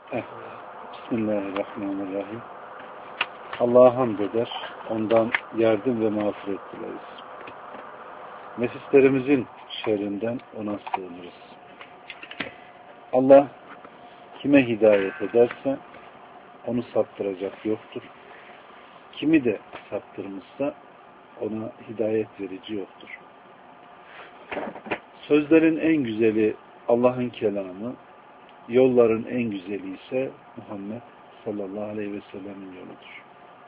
Evet. Bismillahirrahmanirrahim. Allah'a hamd eder, ondan yardım ve mağfiret dileriz. Nefislerimizin şerrinden ona sığınırız. Allah kime hidayet ederse onu saptıracak yoktur. Kimi de saptırmışsa ona hidayet verici yoktur. Sözlerin en güzeli Allah'ın kelamı, yolların en güzeli ise Muhammed sallallahu aleyhi ve sellem'in yoludur.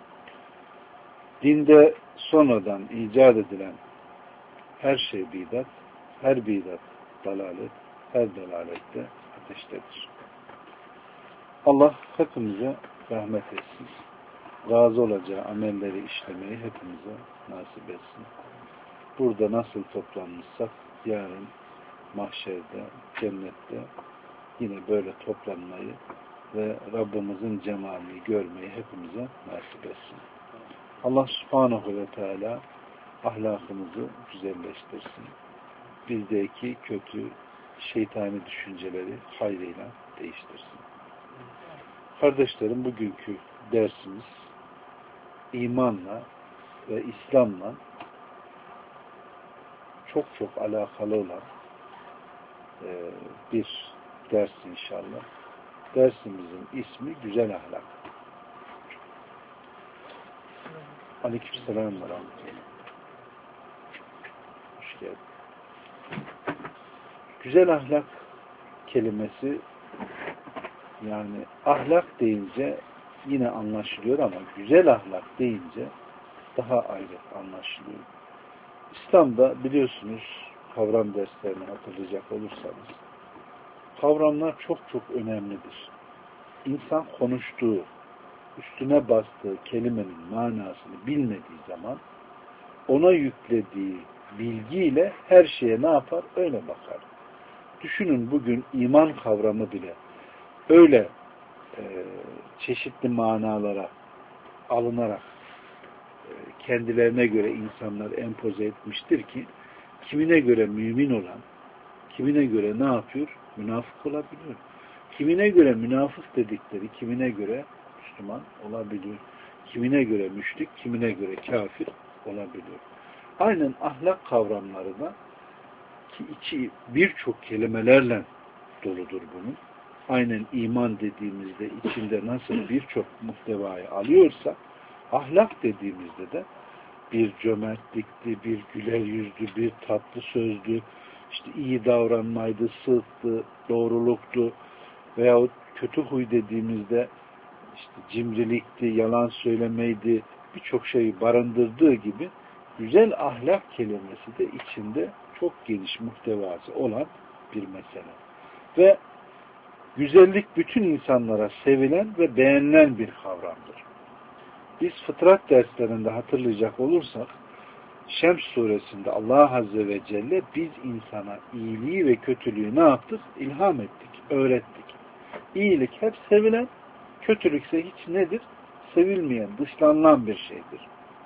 Dinde sonradan icat edilen her şey bidat, her bidat dalalet, her dalalette ateştedir. Allah hepimize rahmet etsin. Razı olacağı amelleri işlemeyi hepimize nasip etsin. Burada nasıl toplanmışsak yarın mahşerde, cennette yine böyle toplanmayı ve Rabbimizin cemalini görmeyi hepimize nasip etsin. Allah subhanahu ve teala ahlakımızı güzelleştirsin. Bizdeki kötü şeytani düşünceleri hayrıyla değiştirsin. Kardeşlerim, bugünkü dersimiz imanla ve İslam'la çok alakalı olan bir ders inşallah. Dersimizin ismi güzel ahlak. Aleykümselam ve rahmetullah. Hoş geldin. Güzel ahlak kelimesi, yani ahlak deyince yine anlaşılıyor ama güzel ahlak deyince daha ayrı anlaşılıyor. İslam'da biliyorsunuz, kavram derslerini hatırlayacak olursanız, kavramlar çok önemlidir. İnsan konuştuğu, üstüne bastığı kelimenin manasını bilmediği zaman ona yüklediği bilgiyle her şeye ne yapar? Öyle bakar. Düşünün, bugün iman kavramı bile öyle çeşitli manalara alınarak kendilerine göre insanlar empoze etmiştir ki kimine göre mümin olan, kimine göre ne yapıyor? Münafık olabiliyor. Kimine göre münafık dedikleri, kimine göre Müslüman olabiliyor. Kimine göre müşrik, kimine göre kafir olabiliyor. Aynen ahlak kavramları da ki içi birçok kelimelerle doludur bunun. Aynen iman dediğimizde içinde nasıl birçok muhtevayı alıyorsa, ahlak dediğimizde de bir cömertlikti, bir güler yüzdü, bir tatlı sözdü, işte iyi davranmaydı, sıdktı, doğruluktu veyahut kötü huy dediğimizde işte cimrilikti, yalan söylemeydi, birçok şeyi barındırdığı gibi güzel ahlak kelimesi de içinde çok geniş muhtevası olan bir mesele. Ve güzellik bütün insanlara sevilen ve beğenilen bir kavramdır. Biz fıtrat derslerinde hatırlayacak olursak, Şems suresinde Allah Azze ve Celle biz insana iyiliği ve kötülüğü ne yaptık? İlham ettik, öğrettik. İyilik hep sevilen, kötülükse hiç nedir? Sevilmeyen, dışlanılan bir şeydir.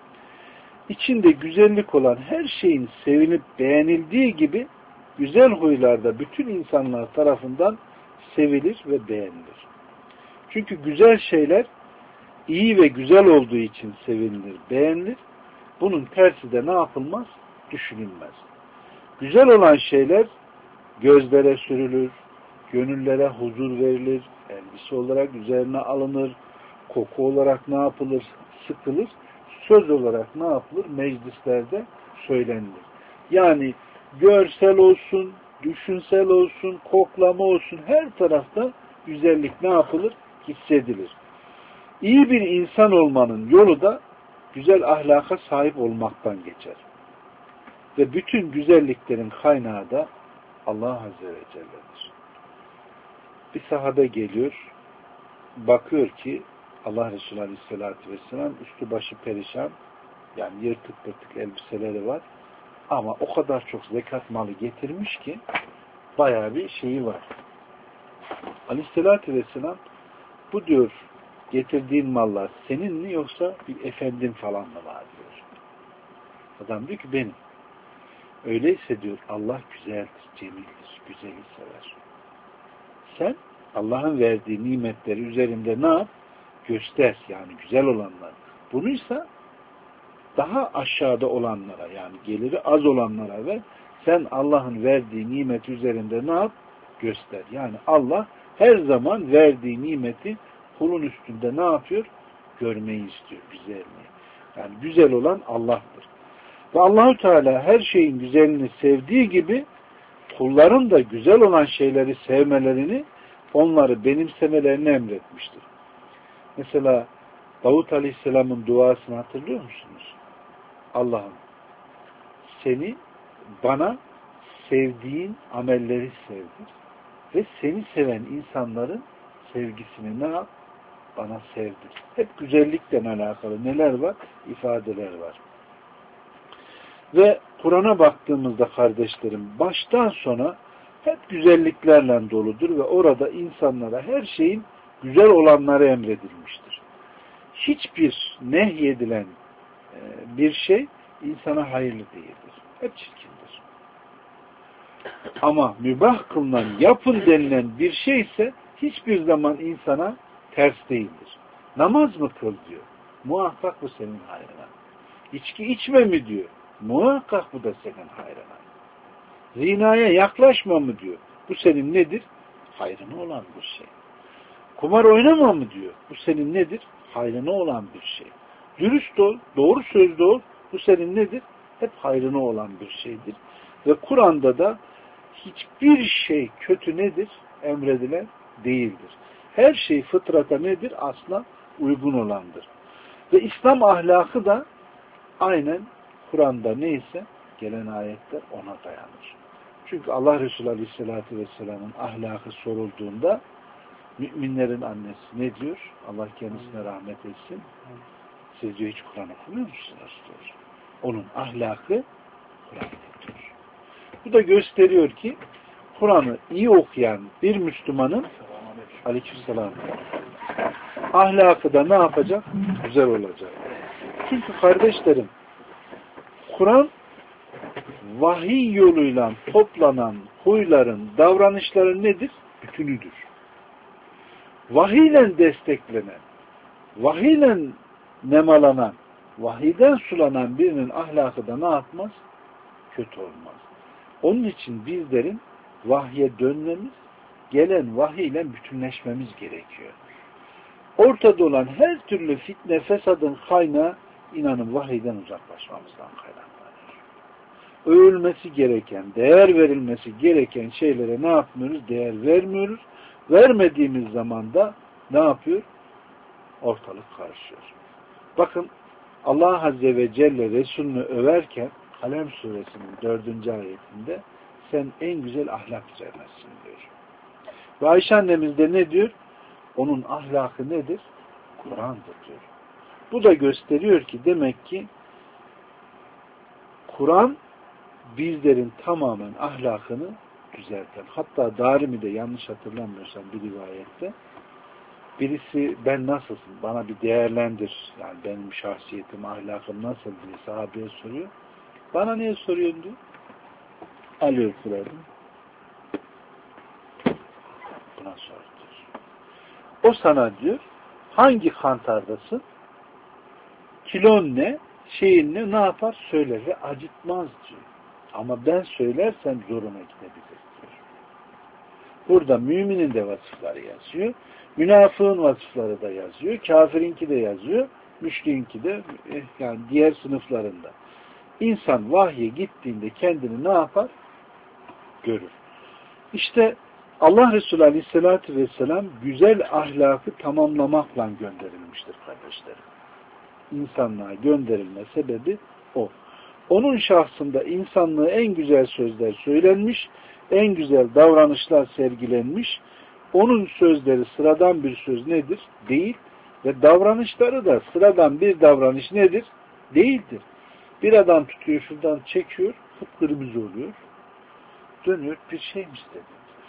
İçinde güzellik olan her şeyin sevilip beğenildiği gibi güzel huylarda bütün insanlar tarafından sevilir ve beğenilir. Çünkü güzel şeyler iyi ve güzel olduğu için sevinilir, beğenilir. Bunun tersi de ne yapılmaz? Düşünülmez. Güzel olan şeyler gözlere sürülür, gönüllere huzur verilir, elbise olarak üzerine alınır, koku olarak ne yapılır? Sıkılır. Söz olarak ne yapılır? Meclislerde söylenilir. Yani görsel olsun, düşünsel olsun, koklama olsun, her tarafta güzellik ne yapılır? Hissedilir. İyi bir insan olmanın yolu da güzel ahlaka sahip olmaktan geçer. Ve bütün güzelliklerin kaynağı da Allah Azze ve Celle'dir. Bir sahabe geliyor, bakıyor ki Allah Resulü Aleyhisselatü Vesselam üstü başı perişan, yani yırtık pırtık elbiseleri var ama o kadar çok zekat malı getirmiş ki bayağı bir şeyi var. Aleyhisselatü Vesselam, bu diyor getirdiğin mallar senin mi yoksa bir efendin falan mı var diyor. Adam diyor ki benim. Öyleyse diyor Allah güzeldir, cemildir, güzeli sever. Sen Allah'ın verdiği nimetleri üzerinde ne yap? Göster. Yani güzel olanlar. Bunuysa daha aşağıda olanlara, yani geliri az olanlara ver. Sen Allah'ın verdiği nimet üzerinde ne yap? Göster. Yani Allah her zaman verdiği nimeti kulun üstünde ne yapıyor? Görmeyi istiyor. Güzelliği. Yani güzel olan Allah'tır. Ve Allahu Teala her şeyin güzelini sevdiği gibi kulların da güzel olan şeyleri sevmelerini, onları benimsemelerini emretmiştir. Mesela Davut Aleyhisselam'ın duasını hatırlıyor musunuz? Allah'ım seni bana sevdiğin amelleri sevdir ve seni seven insanların sevgisini ne yap? Bana sevdir. Hep güzellikle alakalı neler var? İfadeler var. Ve Kur'an'a baktığımızda kardeşlerim baştan sona hep güzelliklerle doludur ve orada insanlara her şeyin güzel olanları emredilmiştir. Hiçbir nehyedilen bir şey insana hayırlı değildir. Hep çirkindir. Ama mübah kılınan, yapın denilen bir şey ise hiçbir zaman insana ters değildir. Namaz mı kıl diyor. Muhakkak bu senin hayrına. İçki içme mi diyor. Muhakkak bu da senin hayrına. Zinaya yaklaşma mı diyor. Bu senin nedir? Hayrına olan bir şey. Kumar oynama mı diyor. Bu senin nedir? Hayrına olan bir şey. Dürüst ol, doğru sözlü ol. Bu senin nedir? Hep hayrına olan bir şeydir. Ve Kur'an'da da hiçbir şey kötü nedir? Emredilen değildir. Her şey fıtrata nedir? Asla uygun olandır. Ve İslam ahlakı da aynen Kur'an'da neyse gelen ayetler ona dayanır. Çünkü Allah Resulü Aleyhisselatü Vesselam'ın ahlakı sorulduğunda müminlerin annesi ne diyor? Allah kendisine rahmet etsin. Siz diyor hiç Kur'an okumuyor musunuz? Diyor. Onun ahlakı Kur'an'da diyor. Bu da gösteriyor ki Kur'an'ı iyi okuyan bir Müslümanın Aleykümselam ahlakı da ne yapacak? Güzel olacak. Çünkü kardeşlerim Kur'an vahiy yoluyla toplanan huyların, davranışların nedir? Bütünüdür. Vahiyle desteklenen, vahiyle nemalanan, vahiyden sulanan birinin ahlakı da ne yapmaz? Kötü olmaz. Onun için bizlerin vahye dönmemiz, gelen vahiyle bütünleşmemiz gerekiyor. Ortada olan her türlü fitne, fesadın kaynağı inanın vahiyden uzaklaşmamızdan kaynaklanıyor. Övülmesi gereken, değer verilmesi gereken şeylere ne yapmıyoruz? Değer vermiyoruz. Vermediğimiz zaman da ne yapıyor? Ortalık karışıyor. Bakın Allah Azze ve Celle Resulünü överken Kalem suresinin 4. ayetinde sen en güzel ahlak üzerinesin diyor. Ve Ayşe annemiz de ne diyor? Onun ahlakı nedir? Kur'an'dır diyor. Bu da gösteriyor ki demek ki Kur'an bizlerin tamamen ahlakını düzelten. Hatta Darimi'de yanlış hatırlamıyorsam bir rivayette birisi ben nasılsın? Bana bir değerlendir. Yani benim şahsiyetim, ahlakım nasıl diye sahabeye soruyor. Bana niye soruyorsun diyor. Alıyor Kur'an'ı. Buna sor diyor. O sana diyor hangi kantardasın? Kilon ne? Şeyin ne yapar? Söyler ve acıtmaz diyor. Ama ben söylersem zoruna gidebilir diyor. Burada müminin de vasıfları yazıyor. Münafığın vasıfları da yazıyor. Kafirinki de yazıyor. Müşriğinki de yani diğer sınıflarında. İnsan vahye gittiğinde kendini ne yapar? Görür. İşte Allah Resulü Aleyhisselatü Vesselam güzel ahlakı tamamlamakla gönderilmiştir kardeşlerim. İnsanlığa gönderilme sebebi o. Onun şahsında insanlığı en güzel sözler söylenmiş, en güzel davranışlar sergilenmiş. Onun sözleri sıradan bir söz nedir? Değil. Ve davranışları da sıradan bir davranış nedir? Değildir. Bir adam tutuyor, şuradan çekiyor, kıpkırmızı oluyor. Dönüyor, bir şey mi istedi?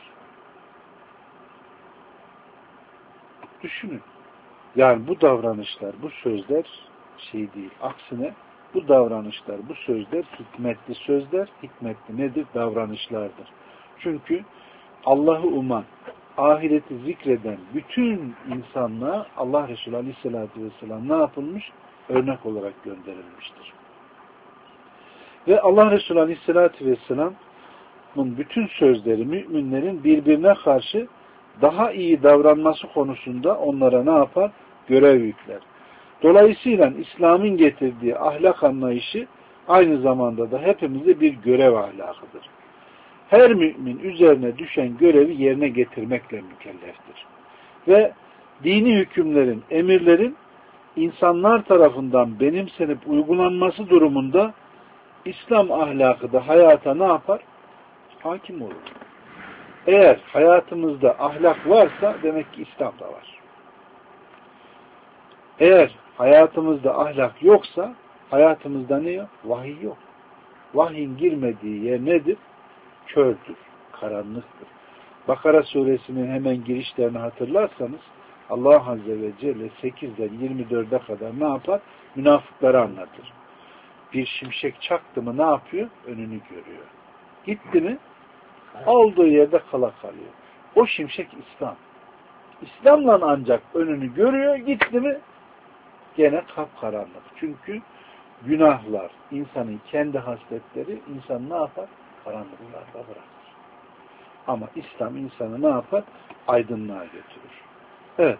Düşünün. Yani bu davranışlar, bu sözler şey değil. Aksine bu davranışlar, bu sözler hikmetli sözler, hikmetli nedir? Davranışlardır. Çünkü Allah'ı uman, ahireti zikreden bütün insanlığa Allah Resulü Aleyhisselatü Vesselam ne yapılmış? Örnek olarak gönderilmiştir. Ve Allah Resulü Aleyhisselatü Vesselam'ın bütün sözleri müminlerin birbirine karşı daha iyi davranması konusunda onlara ne yapar? Görev yükler. Dolayısıyla İslam'ın getirdiği ahlak anlayışı aynı zamanda da hepimize bir görev ahlakıdır. Her mümin üzerine düşen görevi yerine getirmekle mükelleftir. Ve dini hükümlerin, emirlerin insanlar tarafından benimsenip uygulanması durumunda İslam ahlakı da hayata ne yapar? Hakim olur. Eğer hayatımızda ahlak varsa demek ki İslam da var. Eğer hayatımızda ahlak yoksa hayatımızda ne yok? Vahiy yok. Vahyin girmediği yer nedir? Kördür, karanlıktır. Bakara suresinin hemen girişlerini hatırlarsanız Allah Azze ve Celle 8'den 24'e kadar ne yapar? Münafıkları anlatır. Bir şimşek çaktı mı ne yapıyor? Önünü görüyor. Gitti mi? Olduğu yerde kala kalıyor. O şimşek İslam. İslam'la ancak önünü görüyor. Gitti mi? Gene kapkaranlık. Çünkü günahlar, insanın kendi hasletleri insan ne yapar? Karanlıklarda bırakır. Ama İslam insanı ne yapar? Aydınlığa götürür. Evet.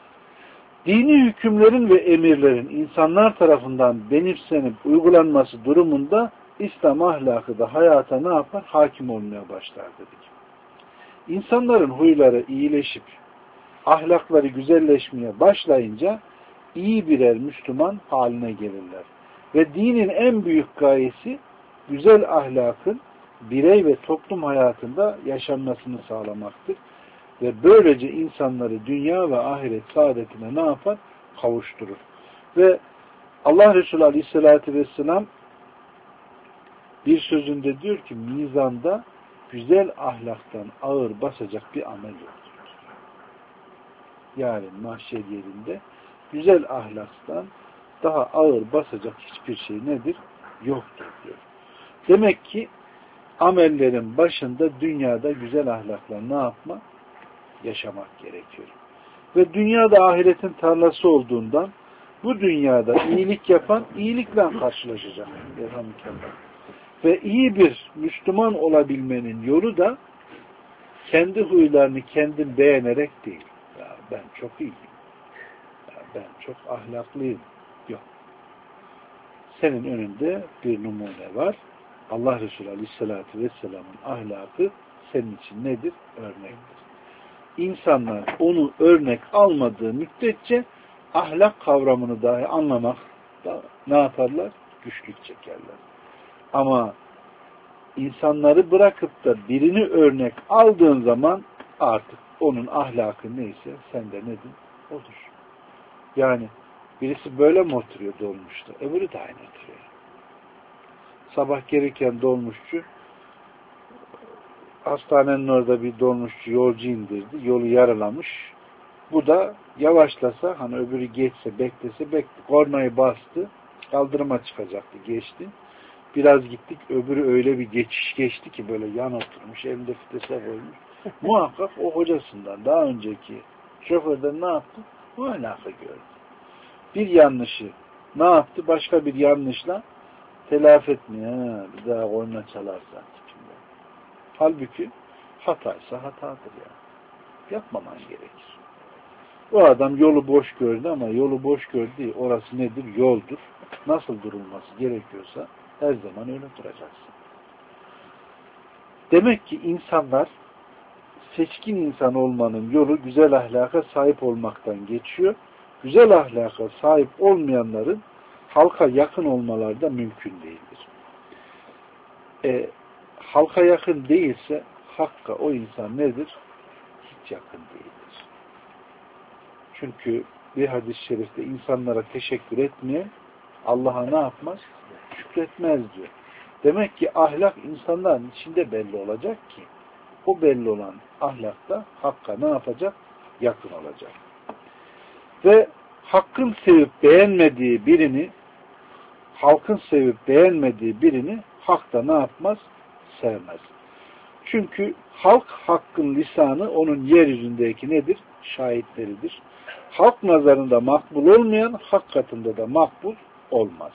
Dini hükümlerin ve emirlerin insanlar tarafından benimsenip uygulanması durumunda İslam ahlakı da hayata ne yapar? Hakim olmaya başlar dedik. İnsanların huyları iyileşip ahlakları güzelleşmeye başlayınca iyi birer Müslüman haline gelirler. Ve dinin en büyük gayesi güzel ahlakın birey ve toplum hayatında yaşanmasını sağlamaktır. Ve böylece insanları dünya ve ahiret saadetine ne yapar? Kavuşturur. Ve Allah Resulü Aleyhisselatü Vesselam bir sözünde diyor ki mizanda güzel ahlaktan ağır basacak bir amel yoktur. Yani mahşer yerinde güzel ahlaktan daha ağır basacak hiçbir şey nedir? Yoktur diyor. Demek ki amellerin başında dünyada güzel ahlakla ne yapma? Yaşamak gerekiyor. Ve dünyada ahiretin tarlası olduğundan bu dünyada iyilik yapan iyilikle karşılaşacak. Ve iyi bir Müslüman olabilmenin yolu da kendi huylarını kendin beğenerek değil. Ya ben çok iyiyim. Ya ben çok ahlaklıyım. Yok. Senin önünde bir numune var. Allah Resulü Aleyhisselatü Vesselam'ın ahlakı senin için nedir? Örnektir. İnsanlar onu örnek almadığı müddetçe ahlak kavramını dahi anlamak da ne yaparlar? Güçlük çekerler. Ama insanları bırakıp da birini örnek aldığın zaman artık onun ahlakı neyse sende nedir? Odur. Yani birisi böyle mi oturuyor dolmuşta? Öbürü de aynı oturuyor. Sabah gelirken dolmuşçu hastanenin orada bir dolmuşçu yolcu indirdi. Yolu yaralamış. Bu da yavaşlasa hani öbürü geçse beklese kornayı bastı. Kaldırıma çıkacaktı. Geçti. Biraz gittik. Öbürü öyle bir geçiş geçti ki böyle yan oturmuş. Elinde fitese koymuş. Muhakkak o hocasından daha önceki şoförden ne yaptı? Bu alaka gördü. Bir yanlışı ne yaptı? Başka bir yanlışla telafi etmiyor. Bir daha korna çalarsa. Halbuki hataysa hatadır ya. Yapmaman gerekir. O adam yolu boş gördü ama yolu boş gördü. Orası nedir? Yoldur. Nasıl durulması gerekiyorsa her zaman öyle duracaksın. Demek ki insanlar seçkin insan olmanın yolu güzel ahlaka sahip olmaktan geçiyor. Güzel ahlaka sahip olmayanların halka yakın olmaları da mümkün değildir. Halka yakın değilse hakka o insan nedir? Hiç yakın değildir. Çünkü bir hadis-i şerifte insanlara teşekkür etmeyen Allah'a ne yapmaz? Şükretmez diyor. Demek ki ahlak insanların içinde belli olacak ki o belli olan ahlakta hakka ne yapacak? Yakın olacak. Ve hakkın sevip beğenmediği birini halkın sevip beğenmediği birini hak da ne yapmaz? Sevmez. Çünkü halk hakkın lisanı onun yeryüzündeki nedir? Şahitleridir. Halk nazarında makbul olmayan hak katında da makbul olmaz.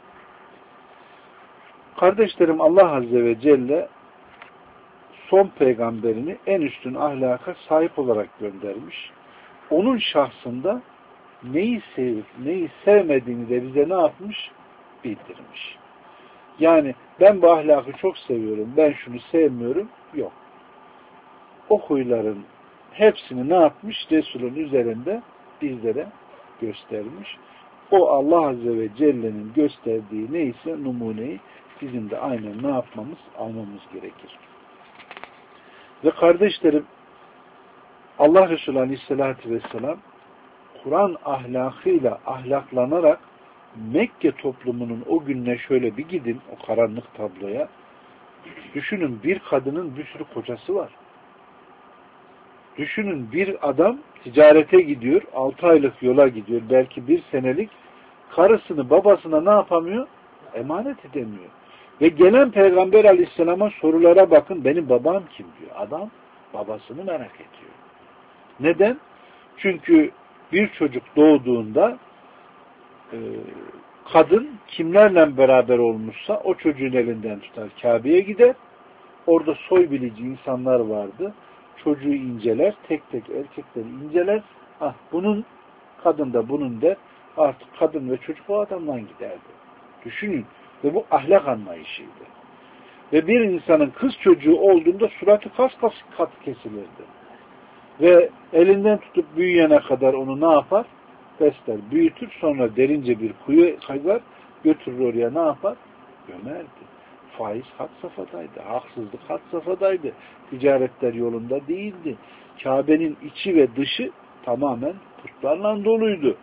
Kardeşlerim, Allah Azze ve Celle son peygamberini en üstün ahlaka sahip olarak göndermiş. Onun şahsında neyi sevip neyi sevmediğini de bize ne yapmış? Bildirmiş. Yani ben bu ahlakı çok seviyorum, ben şunu sevmiyorum. Yok. O huyların hepsini ne yapmış? Resul'ün üzerinde bizlere göstermiş. O Allah Azze ve Celle'nin gösterdiği neyse numuneyi bizim de aynen ne yapmamız? Almamız gerekir. Ve kardeşlerim, Allah Resulü Aleyhisselatü Vesselam Kur'an ahlakıyla ahlaklanarak Mekke toplumunun o gününe şöyle bir gidin, o karanlık tabloya. Düşünün, bir kadının bir sürü kocası var. Düşünün, bir adam ticarete gidiyor, 6 aylık yola gidiyor, belki 1 senelik, karısını babasına ne yapamıyor? Emanet edemiyor. Ve gelen Peygamber Aleyhisselam'a sorulara bakın, benim babam kim diyor. Adam babasını merak ediyor. Neden? Çünkü bir çocuk doğduğunda kadın kimlerle beraber olmuşsa o çocuğun elinden tutar, Kabe'ye gider. Orada soy bilici insanlar vardı. Çocuğu inceler, tek tek erkekleri inceler. Ah, bunun, kadın da bunun der. Artık kadın ve çocuk o adamdan giderdi. Düşünün. Ve bu ahlak anlayışıydı. Ve bir insanın kız çocuğu olduğunda suratı kat kesilirdi. Ve elinden tutup büyüyene kadar onu ne yapar? Besler, büyütür, sonra derince bir kuyu kazar, götürür oraya ne yapar? Gömerdi. Faiz had safhadaydı, haksızlık had safhadaydı, ticaretler yolunda değildi. Kabe'nin içi ve dışı tamamen putlarla doluydu.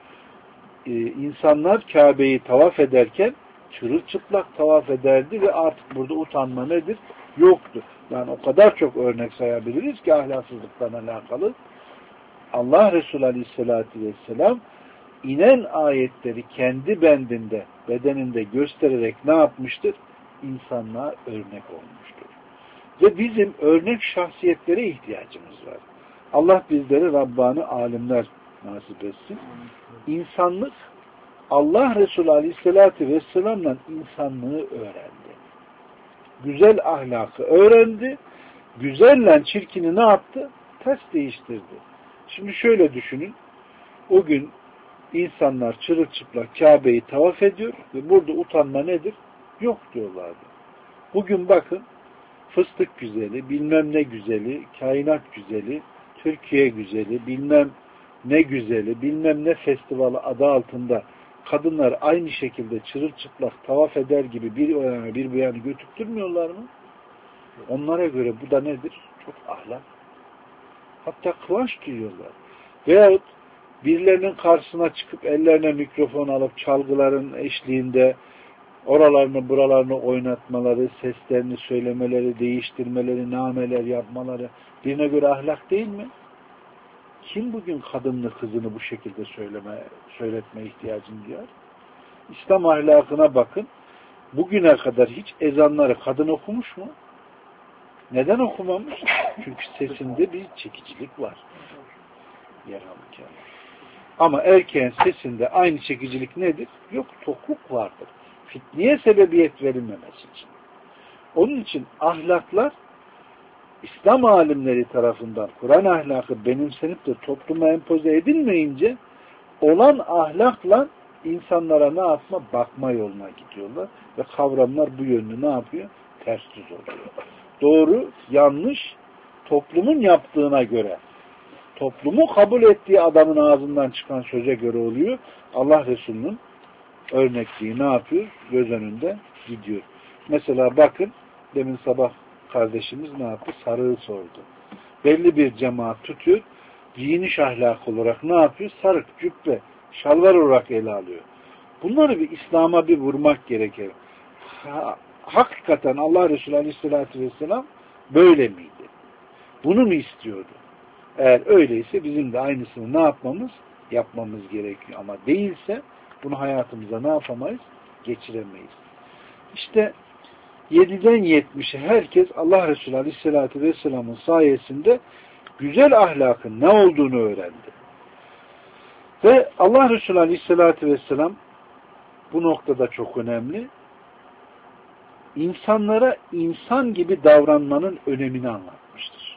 İnsanlar Kabe'yi tavaf ederken çırılçıplak tavaf ederdi ve artık burada utanma nedir? Yoktu. Yani o kadar çok örnek sayabiliriz ki ahlaksızlıktan alakalı. Allah Resulü Aleyhisselatü Vesselam inen ayetleri kendi bendinde, bedeninde göstererek ne yapmıştır? İnsanlığa örnek olmuştur. Ve bizim örnek şahsiyetlere ihtiyacımız var. Allah bizlere Rabbani alimler nasip etsin. İnsanlık, Allah Resulü Aleyhisselatü Vesselam'la insanlığı öğrendi. Güzel ahlakı öğrendi. Güzelle çirkini ne yaptı? Ters değiştirdi. Şimdi şöyle düşünün. O gün insanlar çırılçıplak Kabe'yi tavaf ediyor ve burada utanma nedir? Yok diyorlardı. Bugün bakın, fıstık güzeli, bilmem ne güzeli, kainat güzeli, Türkiye güzeli, bilmem ne güzeli, bilmem ne festivali adı altında kadınlar aynı şekilde çırılçıplak tavaf eder gibi bir o yana bir bu yana götürtmüyorlar mı? Onlara göre bu da nedir? Çok ahlak. Hatta kıvanç duyuyorlar. Veyahut birilerinin karşısına çıkıp ellerine mikrofon alıp çalgıların eşliğinde oralarını buralarını oynatmaları, seslerini söylemeleri, değiştirmeleri, nameler yapmaları birine göre ahlak değil mi? Kim bugün kadınını, kızını bu şekilde söyletme ihtiyacını duyar? İslam ahlakına bakın. Bugüne kadar hiç ezanları kadın okumuş mu? Neden okumamış? Çünkü sesinde bir çekicilik var. Ama erkeğin sesinde aynı çekicilik nedir? Yok, tokluk vardır. Fitneye sebebiyet verilmemesi için. Onun için ahlaklar İslam alimleri tarafından Kur'an ahlakı benimsenip de topluma empoze edilmeyince olan ahlakla insanlara ne yapma? Bakma yoluna gidiyorlar. Ve kavramlar bu yönlü ne yapıyor? Ters düz oluyor. Doğru, yanlış toplumun yaptığına göre, toplumu kabul ettiği adamın ağzından çıkan söze göre oluyor. Allah Resulü'nün örnekliği ne yapıyor? Göz önünde gidiyor. Mesela bakın, demin sabah kardeşimiz ne yaptı? Sarığı sordu. Belli bir cemaat tutuyor, giyiniş ahlakı olarak ne yapıyor? Sarık, cübbe, şalvar olarak ele alıyor. Bunları bir İslam'a bir vurmak gerekir. Hakikaten Allah Resulü Aleyhisselatü Vesselam böyle miydi? Bunu mu istiyordu? Eğer öyleyse bizim de aynısını ne yapmamız? Yapmamız gerekiyor. Ama değilse bunu hayatımıza ne yapamayız? Geçiremeyiz. İşte 7'den 70'e herkes Allah Resulü Aleyhisselatü Vesselam'ın sayesinde güzel ahlakın ne olduğunu öğrendi. Ve Allah Resulü Aleyhisselatü Vesselam bu noktada çok önemli. İnsanlara insan gibi davranmanın önemini anlatmıştır.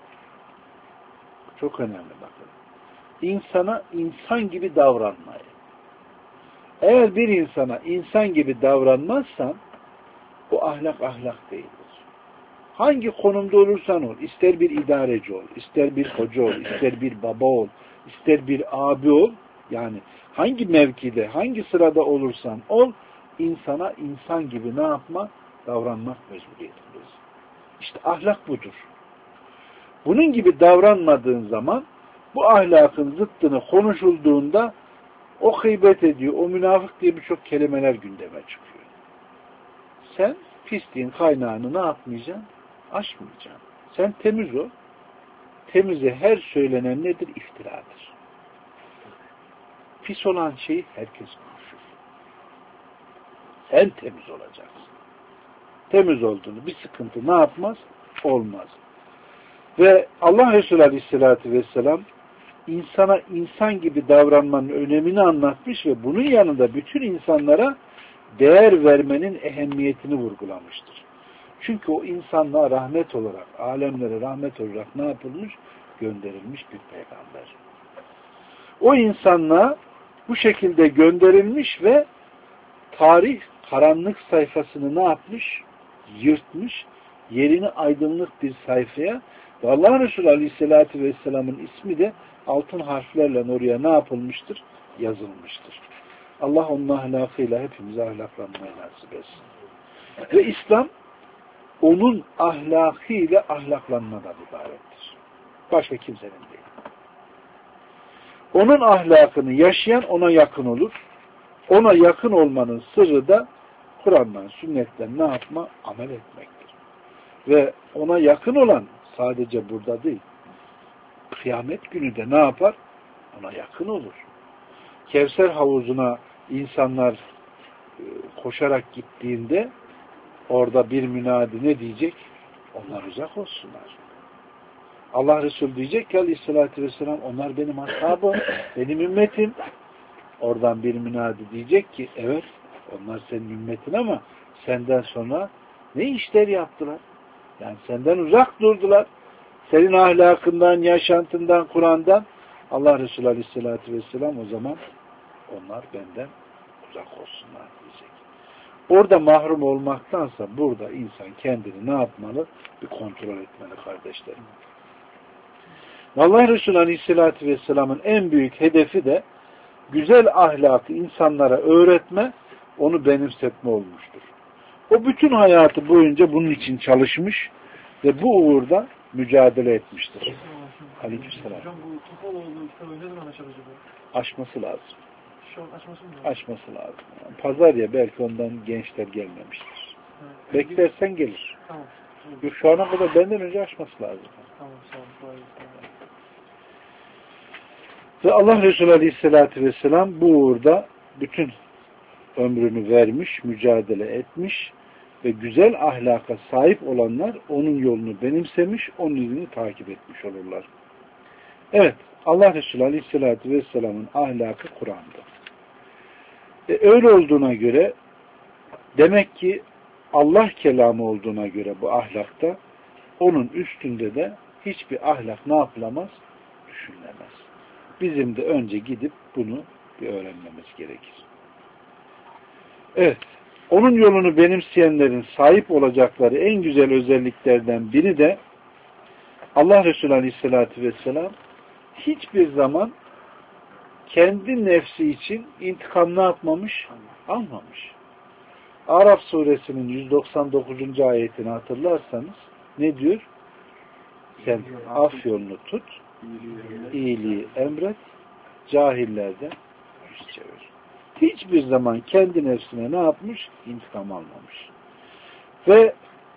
Çok önemli bakın. İnsana insan gibi davranmayı. Eğer bir insana insan gibi davranmazsan bu ahlak değildir. Hangi konumda olursan ol, ister bir idareci ol, ister bir hoca ol, ister bir baba ol, ister bir abi ol, yani hangi mevkide, hangi sırada olursan ol, insana insan gibi ne yapma? Davranmak mecburiyetindeyiz. İşte ahlak budur. Bunun gibi davranmadığın zaman bu ahlakın zıttını konuşulduğunda o gıybet ediyor, o münafık diye birçok kelimeler gündeme çıkıyor. Sen pisliğin kaynağını ne yapmayacaksın? Aşmayacaksın. Sen temiz ol. Temize her söylenen nedir? İftiradır. Pis olan şeyi herkes konuşur. Sen temiz olacaksın. Temiz olduğunu bir sıkıntı ne yapmaz? Olmaz. Ve Allah Resulü Aleyhisselatü Vesselam insana insan gibi davranmanın önemini anlatmış ve bunun yanında bütün insanlara değer vermenin ehemmiyetini vurgulamıştır. Çünkü o insanlığa rahmet olarak, alemlere rahmet olarak ne yapılmış? Gönderilmiş bir peygamber. O insanlığa bu şekilde gönderilmiş ve tarih karanlık sayfasını ne yapmış? Yırtmış, yerini aydınlık bir sayfaya ve Allah Resulü Aleyhisselatü Vesselam'ın ismi de altın harflerle oraya ne yapılmıştır? Yazılmıştır. Allah onun ahlakıyla hepimize ahlaklanmayı nasip etsin. Ve İslam onun ahlakıyla ahlaklanmadan ibarettir. Başka kimsenin değil. Onun ahlakını yaşayan ona yakın olur. Ona yakın olmanın sırrı da Kur'an'dan, sünnetten ne yapma? Amel etmektir. Ve ona yakın olan sadece burada değil. Kıyamet günü de ne yapar? Ona yakın olur. Kevser havuzuna insanlar koşarak gittiğinde orada bir münadi ne diyecek? Onlar uzak olsunlar. Allah Resulü diyecek ki Aleyhisselatü Vesselam onlar benim ashabım, benim ümmetim. Oradan bir münadi diyecek ki evet onlar senin ümmetin ama senden sonra ne işler yaptılar? Yani senden uzak durdular. Senin ahlakından, yaşantından, Kur'an'dan Allah Resulü Aleyhisselatü Vesselam o zaman onlar benden uzak olsunlar diyecek. Orada mahrum olmaktansa burada insan kendini ne yapmalı? Bir kontrol etmeli kardeşlerim. Allah Resulü Aleyhisselatü Vesselam'ın en büyük hedefi de güzel ahlakı insanlara öğretme, onu benimsetme olmuştur. O bütün hayatı boyunca bunun için çalışmış ve bu uğurda mücadele etmiştir. Aleykümselam. Hocam bu Topaloğlu kitabı ne zaman açar acaba? Aşması lazım. Şu an açması mı lazım? Açması lazım. Yani pazar ya belki ondan gençler gelmemiştir. Evet. Beklersen gelir. Tamam. Yok, şu ana kadar benden önce açması lazım. Tamam sağ olun. Ve Allah Resulü Aleyhisselatü Vesselam bu uğurda bütün ömrünü vermiş, mücadele etmiş ve güzel ahlaka sahip olanlar onun yolunu benimsemiş, onun izini takip etmiş olurlar. Evet, Allah Resulü Aleyhisselatü Vesselam'ın ahlakı Kur'an'da. Öyle olduğuna göre demek ki Allah kelamı olduğuna göre bu ahlakta onun üstünde de hiçbir ahlak ne yapılamaz? Düşünülemez. Bizim de önce gidip bunu bir öğrenmemiz gerekir. Evet, onun yolunu benimseyenlerin sahip olacakları en güzel özelliklerden biri de Allah Resulü Aleyhisselatü Vesselam hiçbir zaman kendi nefsi için intikam ne yapmamış? Almamış. Araf suresinin 199. ayetini hatırlarsanız ne diyor? Sen af yolunu tut, iyiliği emret, cahillerden yüz çevir. Hiçbir zaman kendi nefsine ne yapmış? İntikam almamış. Ve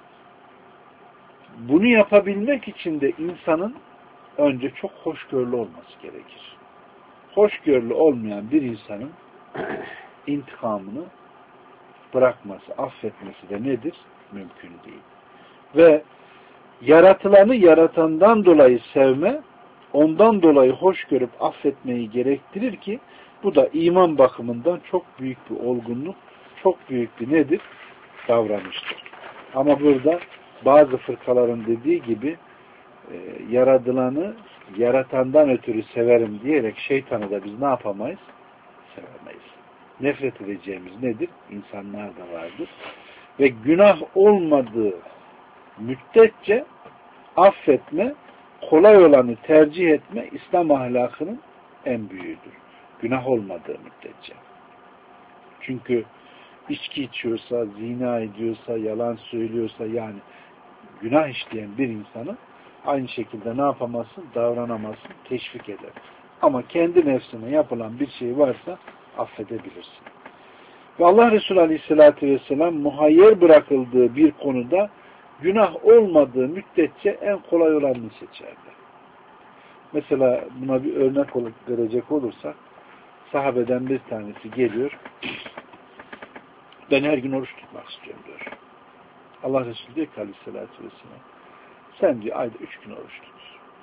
bunu yapabilmek için de insanın önce çok hoşgörülü olması gerekir. Hoşgörülü olmayan bir insanın intikamını bırakması, affetmesi de nedir? mümkün değil. Ve yaratılanı yaratandan dolayı sevme, ondan dolayı hoş görüp affetmeyi gerektirir ki bu da iman bakımından çok büyük bir olgunluk, çok büyük bir nedir? Davranıştır. Ama burada bazı fırkaların dediği gibi yaratılanı yaratandan ötürü severim diyerek şeytanı da biz ne yapamayız? Sevemeyiz. Nefret edeceğimiz nedir? İnsanlar da vardır. Ve günah olmadığı müddetçe affetme, kolay olanı tercih etme İslam ahlakının en büyüğüdür. Günah olmadığı müddetçe. Çünkü içki içiyorsa, zina ediyorsa, yalan söylüyorsa yani günah işleyen bir insanı aynı şekilde ne yapamazsın? Davranamazsın, teşvik eder. Ama kendi nefsine yapılan bir şey varsa affedebilirsin. Ve Allah Resulü Aleyhisselatü Vesselam muhayyer bırakıldığı bir konuda günah olmadığı müddetçe en kolay olanını seçerdi. Mesela buna bir örnek verecek olursak sahabeden bir tanesi geliyor. Ben her gün oruç tutmak istiyorum diyor. Allah Resulü diyor ki Aleyhisselatü Vesselam sen diyor ayda 3 gün oruç tut.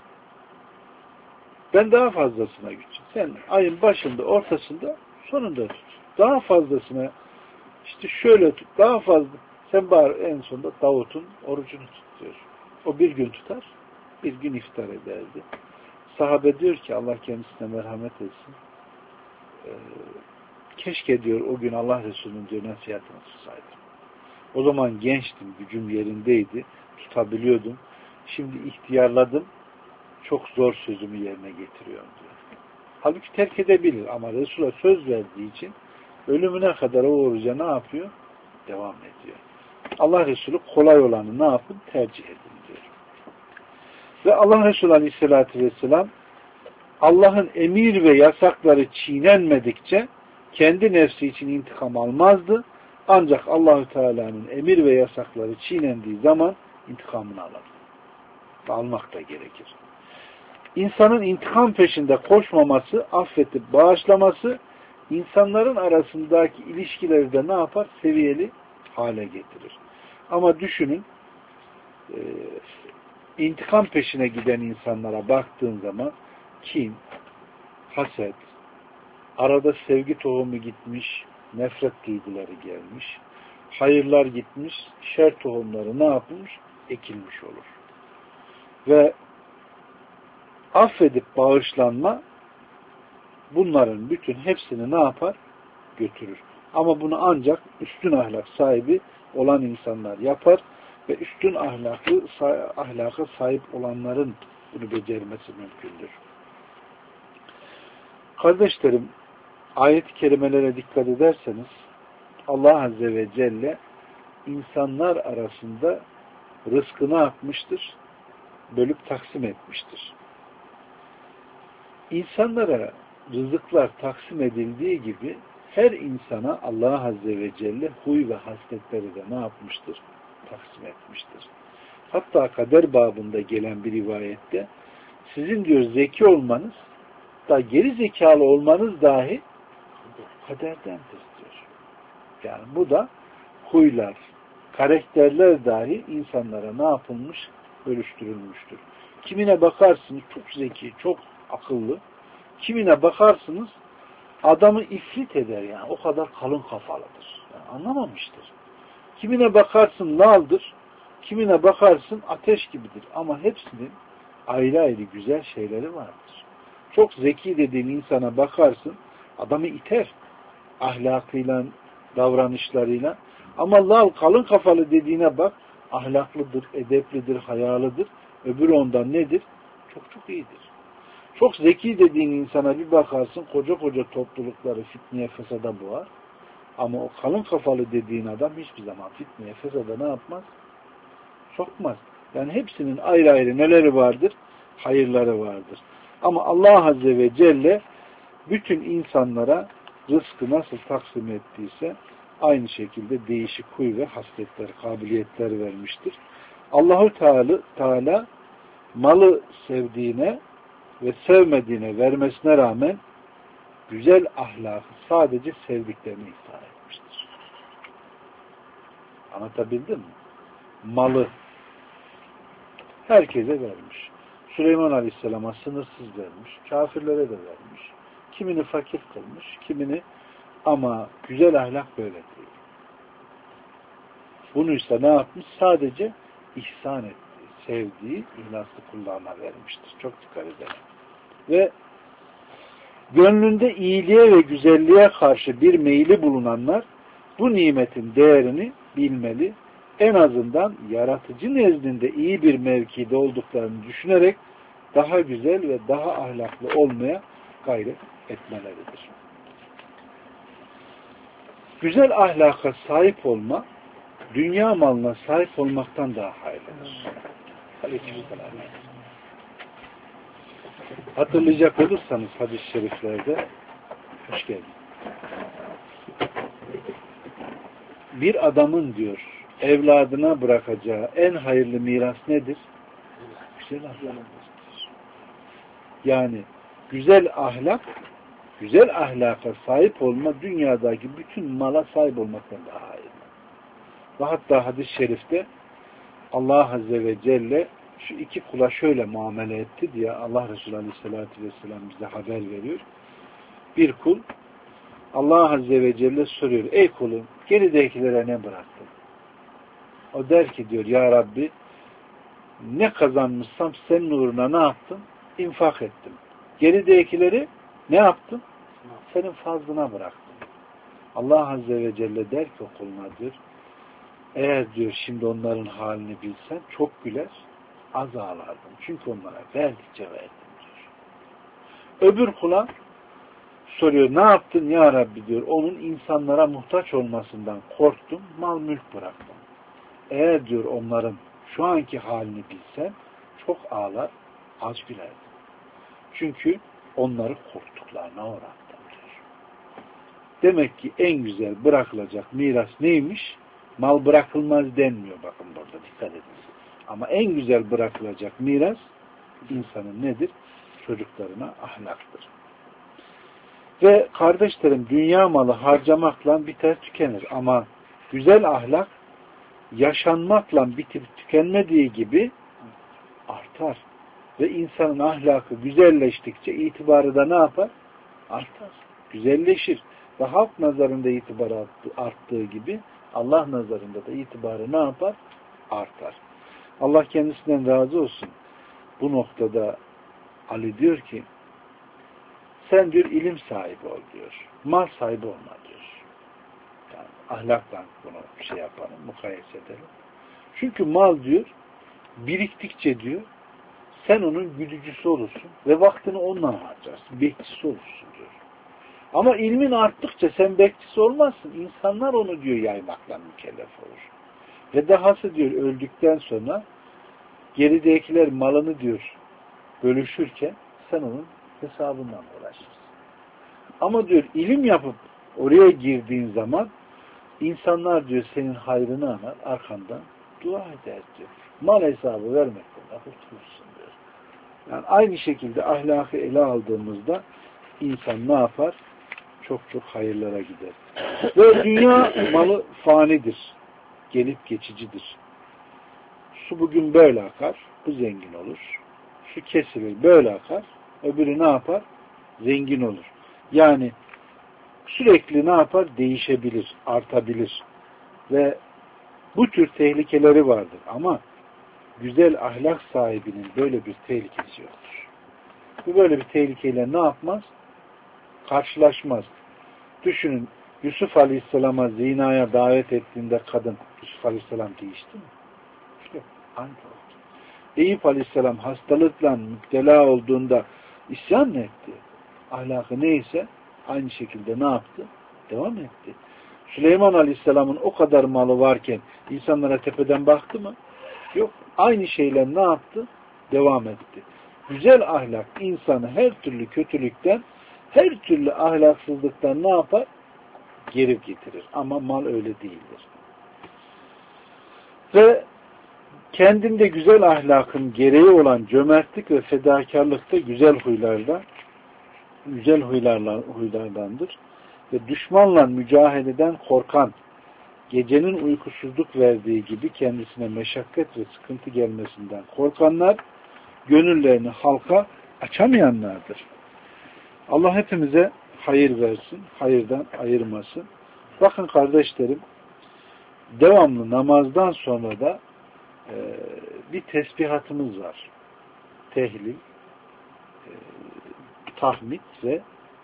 Ben daha fazlasına gideceğim. Sen ayın başında, ortasında, sonunda tut. Daha fazlasına işte şöyle tut. Daha fazla. Sen bari en sonunda Davut'un orucunu tut diyor. O bir gün tutar, bir gün iftar ederdi. Sahabe diyor ki Allah kendisine merhamet etsin. Keşke diyor o gün Allah Resulü'nün diyor nasihatini tutsaydım. O zaman gençtim, gücüm yerindeydi, tutabiliyordum. Şimdi ihtiyarladım, çok zor sözümü yerine getiriyorum diyor. Halbuki terk edebilir ama Resul'a söz verdiği için ölümüne kadar o oruca ne yapıyor? Devam ediyor. Allah Resulü kolay olanı ne yapın? Tercih edin diyor. Ve Allah Resulü Aleyhisselatü Vesselam Allah'ın emir ve yasakları çiğnenmedikçe kendi nefsi için intikam almazdı. Ancak Allahü Teala'nın emir ve yasakları çiğnendiği zaman intikamını alır. Almak da gerekir. İnsanın intikam peşinde koşmaması, affetip bağışlaması, insanların arasındaki ilişkileri de ne yapar? Seviyeli hale getirir. Ama düşünün, intikam peşine giden insanlara baktığın zaman kin, haset, arada sevgi tohumu gitmiş, nefret duyguları gelmiş, hayırlar gitmiş, şer tohumları ne yapılmış? Ekilmiş olur. Ve affedip bağışlanma bunların bütün hepsini ne yapar? Götürür. Ama bunu ancak üstün ahlak sahibi olan insanlar yapar ve üstün ahlaka sahip olanların bunu becermesi mümkündür. Kardeşlerim, ayet-i kerimelere dikkat ederseniz Allah Azze ve Celle insanlar arasında rızkı ne yapmıştır? Bölüp taksim etmiştir. İnsanlara rızıklar taksim edildiği gibi her insana Allah Azze ve Celle huy ve hasletleri de ne yapmıştır? Taksim etmiştir. Hatta kader babında gelen bir rivayette sizin diyor zeki olmanız da geri zekalı olmanız dahi kaderdendir diyor. Yani bu da huylar, karakterler dahi insanlara ne yapılmış? Bölüştürülmüştür. Kimine bakarsınız çok zeki, çok akıllı. Kimine bakarsınız adamı ifrit eder yani. O kadar kalın kafalıdır. Yani anlamamıştır. Kimine bakarsın laldır. Kimine bakarsın ateş gibidir. Ama hepsinin ayrı ayrı güzel şeyleri vardır. Çok zeki dediğin insana bakarsın adamı iter. Ahlakıyla, davranışlarıyla. Ama lal kalın kafalı dediğine bak ahlaklıdır, edeplidir, hayalıdır. Öbürü ondan nedir? Çok çok iyidir. Çok zeki dediğin insana bir bakarsın koca koca toplulukları fitneye fesada boğar. Ama o kalın kafalı dediğin adam hiçbir zaman fitneye fesada ne yapmaz? Sokmaz. Yani hepsinin ayrı ayrı neleri vardır? Hayırları vardır. Ama Allah Azze ve Celle bütün insanlara rızkı nasıl taksim ettiyse aynı şekilde değişik huy ve hasletler, kabiliyetler vermiştir. Allahu Teala malı sevdiğine ve sevmediğine vermesine rağmen güzel ahlakı sadece sevdiklerine ihsan etmiştir. Anlatabildim mi? malı herkese vermiş. Süleyman Aleyhisselam'a sınırsız vermiş. Kafirlere de vermiş. Kimini fakir kılmış, kimini, ama güzel ahlak böyle değil. Bunu ise ne yapmış? Sadece ihsan ettiği, sevdiği, ihlaslı kullarına vermiştir. Çok dikkat edelim. Ve gönlünde iyiliğe ve güzelliğe karşı bir meyli bulunanlar bu nimetin değerini bilmeli. En azından yaratıcı nezdinde iyi bir mevkide olduklarını düşünerek daha güzel ve daha ahlaklı olmaya gayret etmeleridir. Güzel ahlaka sahip olma, dünya malına sahip olmaktan daha hayırlıdır. Aleykümselam. Hatırlayacak olursanız hadis-i şeriflerde, hoş geldin, bir adamın diyor evladına bırakacağı en hayırlı miras nedir? Güzel ahlak. Yani güzel ahlak, güzel ahlaka sahip olma dünyadaki bütün mala sahip olmaktan daha hayırlı. Ve hatta hadis-i şerifte Allah Azze ve Celle şu iki kula şöyle muamele etti diye Allah Resulü Aleyhisselatü Vesselam bize haber veriyor. Bir kul Allah Azze ve Celle soruyor, ey kulum geridekilere ne bıraktın? O der ki diyor, ya Rabbi ne kazanmışsam senin uğruna ne yaptım? İnfak ettim. Geridekileri ne yaptım? Senin fazlına bıraktım. Allah Azze ve Celle der ki o kuluna diyor, eğer diyor şimdi onların halini bilsen çok güler, az ağlardın. Çünkü onlara verdikçe verdim diyor. Öbür kula soruyor, ne yaptın ya Rabbi diyor, onun insanlara muhtaç olmasından korktum, mal mülk bıraktım. Eğer diyor onların şu anki halini bilsen çok ağlar, az gülerdim. Çünkü onları korktuklarına uğrattım diyor. Demek ki en güzel bırakılacak miras neymiş? Mal bırakılmaz denmiyor, bakın burada dikkat edin. Ama en güzel bırakılacak miras insanın nedir? Çocuklarına ahlaktır. Ve kardeşlerim, dünya malı harcamakla biter tükenir ama güzel ahlak yaşanmakla bitip tükenmediği gibi artar. Ve insanın ahlakı güzelleştikçe itibarı da ne yapar? Artar. Güzelleşir. Ve halk nazarında itibarı arttığı gibi Allah nazarında da itibarı ne yapar? Artar. Allah kendisinden razı olsun. Bu noktada Ali diyor ki sen diyor ilim sahibi ol diyor. Mal sahibi olma diyor. Yani ahlakla bunu şey yapalım, mukayese edelim. Çünkü mal diyor biriktikçe diyor sen onun güdücüsü olursun ve vaktini onunla harcarsın. Bekçisi olursun diyor. Ama ilmin arttıkça sen bekçisi olmazsın. İnsanlar onu diyor yaymakla mükellef olur. Ve dahası diyor öldükten sonra geridekiler malını diyor bölüşürken sen onun hesabından uğraşırsın. Ama diyor ilim yapıp oraya girdiğin zaman insanlar diyor senin hayrını anar, arkandan dua eder diyor. Mal hesabı vermekten kurtulursun diyor. Yani aynı şekilde ahlakı ele aldığımızda insan ne yapar? Çok çok hayırlara gider. Ve dünya malı fanidir. Gelip geçicidir. Su bugün böyle akar, bu zengin olur. Su kesilir, böyle akar, öbürü ne yapar? Zengin olur. Yani sürekli ne yapar? Değişebilir, artabilir. Ve bu tür tehlikeleri vardır. Ama güzel ahlak sahibinin böyle bir tehlikesi yoktur. Bu böyle bir tehlikeyle ne yapmaz? Karşılaşmaz. Düşünün, Yusuf Aleyhisselam'a zinaya davet ettiğinde kadın, Yusuf Aleyhisselam değişti mi? İşte aynı oldu. Eyüp Aleyhisselam hastalıkla müptela olduğunda isyan mı etti? Ahlakı neyse aynı şekilde ne yaptı? Devam etti. Süleyman Aleyhisselam'ın o kadar malı varken insanlara tepeden baktı mı? Yok. Aynı şeyler ne yaptı? Devam etti. Güzel ahlak insanı her türlü kötülükten, her türlü ahlaksızlıktan ne yapar? Geri getirir. Ama mal öyle değildir. Ve kendinde güzel ahlakın gereği olan cömertlik ve fedakarlıkta güzel huylardandır. Ve düşmanla mücadeleden korkan gecenin uykusuzluk verdiği gibi kendisine meşakkat ve sıkıntı gelmesinden korkanlar, gönüllerini halka açamayanlardır. Allah hepimize hayır versin, hayırdan ayırmasın. Bakın kardeşlerim, devamlı namazdan sonra da bir tesbihatımız var. Tehlil, tahmid ve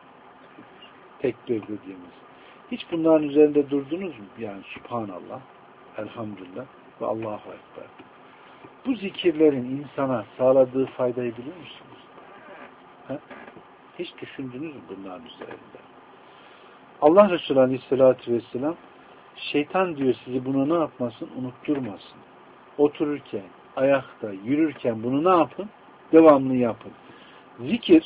tekbir dediğimiz. Hiç bunların üzerinde durdunuz mu? Yani Subhanallah, Elhamdülillah ve Allahu Ekber. Bu zikirlerin insana sağladığı faydayı biliyor musunuz? He? Hiç düşündünüz mü bunların üzerinde? Allah Resulü Aleyhisselatü Vesselam şeytan diyor sizi bunu ne yapmasın? Unutturmasın. Otururken, ayakta, yürürken bunu ne yapın? Devamlı yapın. Zikir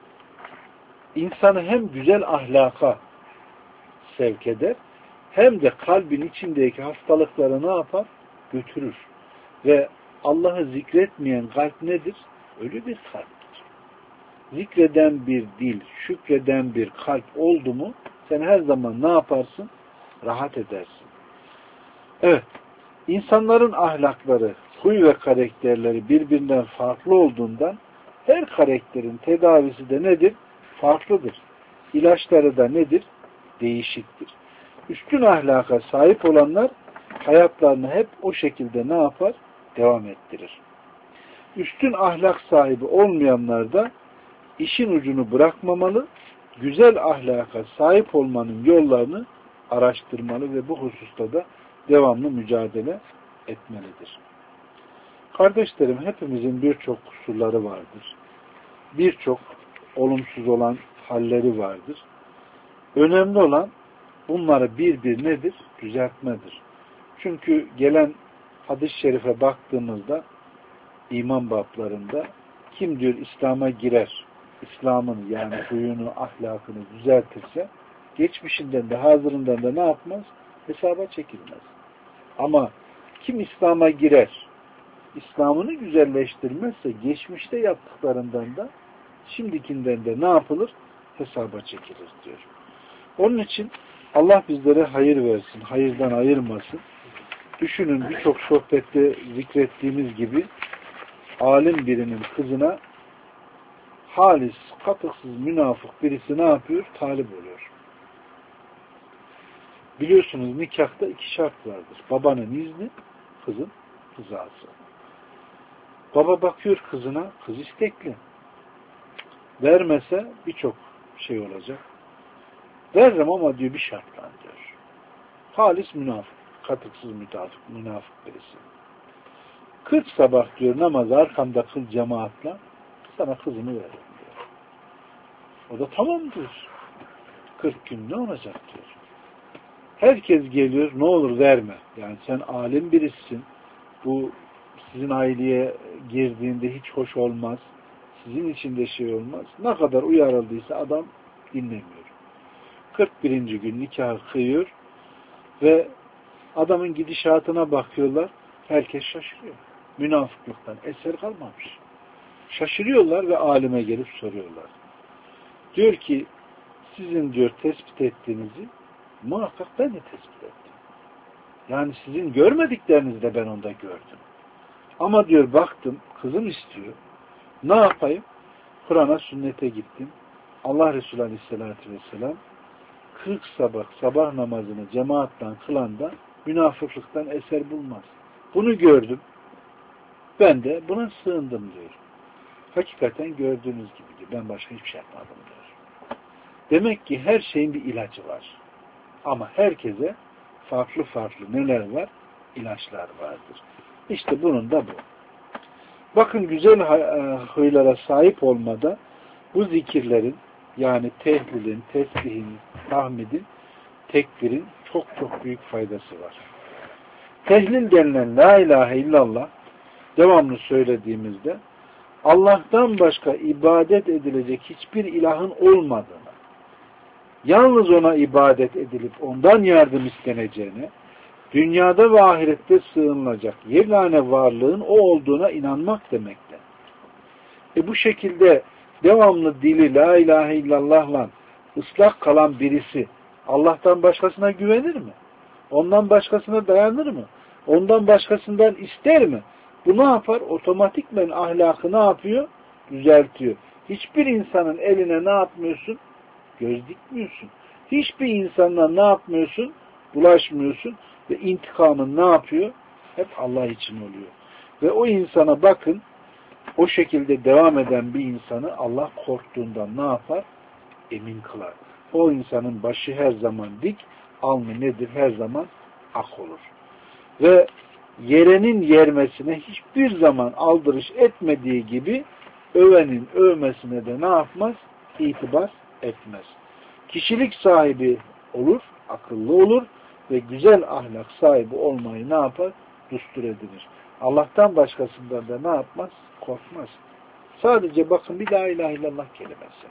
insanı hem güzel ahlaka sevk eder hem de kalbin içindeki hastalıkları ne yapar? Götürür. Ve Allah'ı zikretmeyen kalp nedir? Ölü bir kalptir. Zikreden bir dil, şükreden bir kalp oldu mu sen her zaman ne yaparsın? Rahat edersin. Evet. İnsanların ahlakları, huy ve karakterleri birbirinden farklı olduğundan her karakterin tedavisi de nedir? Farklıdır. İlaçları da nedir? Değişiktir. Üstün ahlaka sahip olanlar hayatlarını hep o şekilde ne yapar? Devam ettirir. Üstün ahlak sahibi olmayanlar da işin ucunu bırakmamalı, güzel ahlaka sahip olmanın yollarını araştırmalı ve bu hususta da devamlı mücadele etmelidir. Kardeşlerim, hepimizin birçok kusurları vardır. Birçok olumsuz olan halleri vardır. Önemli olan bunları bir nedir? Düzeltmedir. Çünkü gelen hadis-i şerife baktığımızda iman bablarında kim diyor İslam'a girer, İslam'ın yani huyunu, ahlakını düzeltirse geçmişinden de hazırından da ne yapmaz? Hesaba çekilmez. Ama kim İslam'a girer, İslam'ını güzelleştirmezse geçmişte yaptıklarından da şimdikinden de ne yapılır? Hesaba çekilir diyor. Onun için Allah bizlere hayır versin, hayırdan ayırmasın. Düşünün birçok sohbette zikrettiğimiz gibi alim birinin kızına halis, katıksız, münafık birisi ne yapıyor? Talip oluyor. Biliyorsunuz nikahta iki şart vardır. Babanın izni, kızın rızası. Baba bakıyor kızına, kız istekli. Vermese birçok şey olacak. Veririm ama diyor bir şartla diyor. Halis münafık, katıksız münafık birisi. 40 sabah diyor namazı arkamda kıl cemaatla sana kızımı veririm diyor. O da tamam diyor. 40 gün ne olacak diyor. Herkes geliyor ne olur verme. Yani sen alim birisin. Bu sizin aileye girdiğinde hiç hoş olmaz. Sizin için de şey olmaz. Ne kadar uyarıldıysa adam dinlemiyor. 41. gün nikahı kıyıyor ve adamın gidişatına bakıyorlar. Herkes şaşırıyor. Münafıklıktan eser kalmamış. Şaşırıyorlar ve alime gelip soruyorlar. Diyor ki sizin diyor tespit ettiğinizi muhakkak ben de tespit ettim. Yani sizin görmediklerinizi de ben onda gördüm. Ama diyor baktım kızım istiyor. Ne yapayım? Kur'an'a sünnete gittim. Allah Resulü Aleyhisselatü Vesselam 40 sabah namazını cemaatle kılan da münafıklıktan eser bulmaz. Bunu gördüm. Ben de buna sığındım diyor. Hakikaten gördüğünüz gibi diyor. Ben başka hiçbir şey yapmadım diyor. Demek ki her şeyin bir ilacı var. Ama herkese farklı neler var? İlaçlar vardır. İşte bunun da bu. Bakın güzel huylara sahip olmada bu zikirlerin yani tehlilin, tesbihin, tahmidin, tekbirin çok büyük faydası var. Tehlil denilen la ilahe illallah devamlı söylediğimizde Allah'tan başka ibadet edilecek hiçbir ilahın olmadığını, yalnız ona ibadet edilip ondan yardım isteneceğine, dünyada ve ahirette sığınılacak yegane varlığın o olduğuna inanmak demektir. Bu şekilde devamlı dili la ilahe illallah'la ıslak kalan birisi Allah'tan başkasına güvenir mi? Ondan başkasına dayanır mı? Ondan başkasından ister mi? Bu ne yapar? Otomatikmen ahlakı ne yapıyor? Düzeltiyor. Hiçbir insanın eline ne yapmıyorsun? Göz dikmiyorsun. Hiçbir insanla ne yapmıyorsun? Bulaşmıyorsun. Ve intikamın ne yapıyor? Hep Allah için oluyor. Ve o insana bakın, o şekilde devam eden bir insanı Allah korktuğundan ne yapar? Emin kılar. O insanın başı her zaman dik, alnı nedir? Her zaman ak olur. Ve yerenin yermesine hiçbir zaman aldırış etmediği gibi övenin övmesine de ne yapmaz? İtibar etmez. Kişilik sahibi olur, akıllı olur ve güzel ahlak sahibi olmayı ne yapar? Düstur edilir. Allah'tan başkasından da ne yapmaz? Korkmaz. Sadece bakın bir la ilahe illallah kelimesi.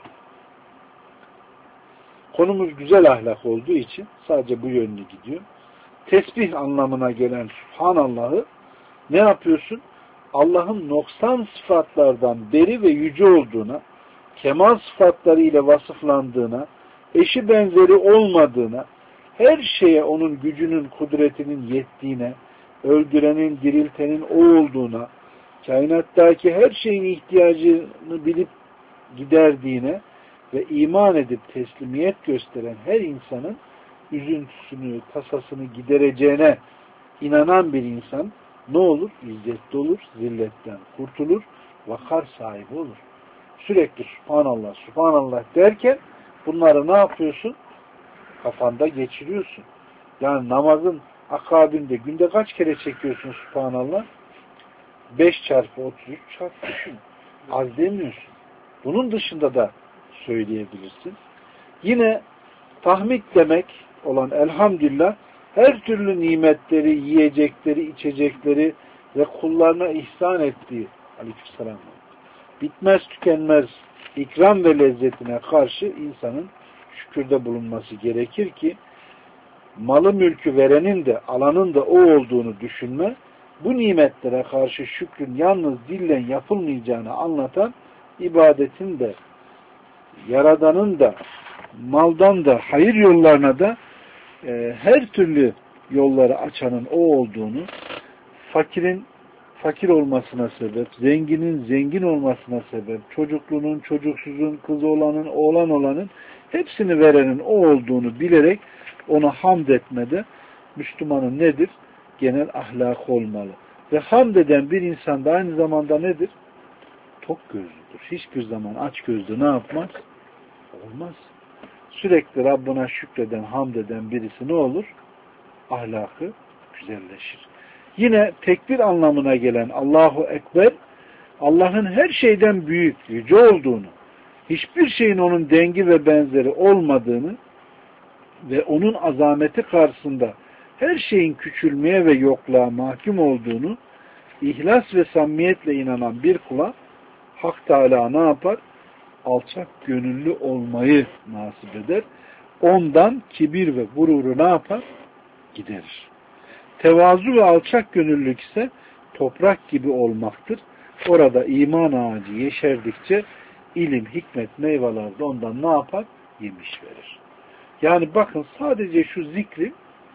Konumuz güzel ahlak olduğu için sadece bu yönlü gidiyor. Tesbih anlamına gelen Subhanallah'ı ne yapıyorsun? Allah'ın noksan sıfatlardan beri ve yüce olduğuna, kemal sıfatları ile vasıflandığına, eşi benzeri olmadığına, her şeye onun gücünün, kudretinin yettiğine, öldürenin, diriltenin o olduğuna, kainattaki her şeyin ihtiyacını bilip giderdiğine ve iman edip teslimiyet gösteren her insanın üzüntüsünü, tasasını gidereceğine inanan bir insan ne olur? İzzetli olur, zilletten kurtulur, vakar sahibi olur. Sürekli Subhanallah, Subhanallah derken bunları ne yapıyorsun? Kafanda geçiriyorsun. Yani namazın akabinde günde kaç kere çekiyorsun Subhanallah? 5 çarpı 33 çarpı düşün. Az demiyorsun. Bunun dışında da söyleyebilirsin. Yine tahmid demek olan elhamdülillah her türlü nimetleri, yiyecekleri, içecekleri ve kullarına ihsan ettiği aleykümselam bitmez tükenmez ikram ve lezzetine karşı insanın şükürde bulunması gerekir ki malı mülkü verenin de alanın da o olduğunu düşünme, bu nimetlere karşı şükrün yalnız dillen yapılmayacağını anlatan ibadetin de Yaradan'ın da maldan da hayır yollarına da her türlü yolları açanın o olduğunu, fakirin fakir olmasına sebep, zenginin zengin olmasına sebep, çocukluğunun, çocuksuzun, kız olanın, oğlan olanın hepsini verenin o olduğunu bilerek ona hamd etmede Müslümanın nedir? Genel ahlakı olmalı. Ve hamd eden bir insan da aynı zamanda nedir? Tok gözlüdür. Hiçbir zaman aç gözlü ne yapmaz? Olmaz. Sürekli Rabbına şükreden, hamd eden birisi ne olur? Ahlakı güzelleşir. Yine tekbir anlamına gelen Allahu Ekber, Allah'ın her şeyden büyük, yüce olduğunu, hiçbir şeyin onun dengi ve benzeri olmadığını ve onun azameti karşısında her şeyin küçülmeye ve yokluğa mahkum olduğunu ihlas ve samimiyetle inanan bir kula Hak Teala ne yapar? Alçak gönüllü olmayı nasip eder. Ondan kibir ve gururu ne yapar? Giderir. Tevazu ve alçak gönüllülük ise toprak gibi olmaktır. Orada iman ağacı yeşerdikçe ilim, hikmet, meyveler de ondan ne yapar? Yemiş verir. Yani bakın sadece şu zikri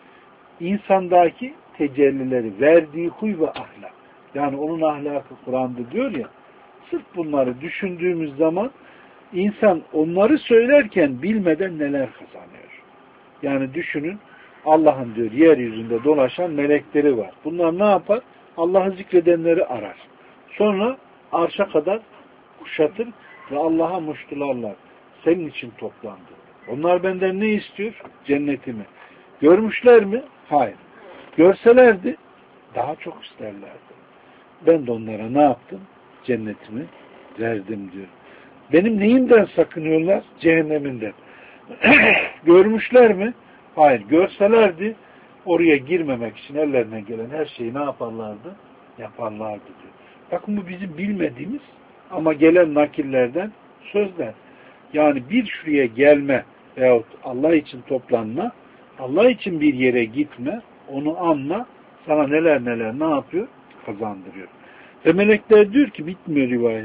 insandaki tecellileri, verdiği huy ve ahlak. Yani onun ahlakı Kur'an'da diyor ya, sırf bunları düşündüğümüz zaman insan onları söylerken bilmeden neler kazanıyor. Yani düşünün, Allah'ın diyor yeryüzünde dolaşan melekleri var. Bunlar ne yapar? Allah'ı zikredenleri arar. Sonra arşa kadar kuşatır ve Allah'a muştularlar. Senin için toplandı. Onlar benden ne istiyor? Cennetimi. Görmüşler mi? Hayır. Görselerdi daha çok isterlerdi. Ben de onlara ne yaptım? Cennetimi verdim diyor. Benim neyimden sakınıyorlar? Cehenneminden. Görmüşler mi? Hayır. Görselerdi oraya girmemek için ellerine gelen her şeyi ne yaparlardı? Yaparlardı diyor. Bakın bu bizim bilmediğimiz ama gelen nakillerden sözler. Yani bir şuraya gelme veyahut Allah için toplanma, Allah için bir yere gitme, onu anla, sana neler neler ne yapıyor? Kazandırıyor. Ve melekler diyor ki, bitmiyor rivayet.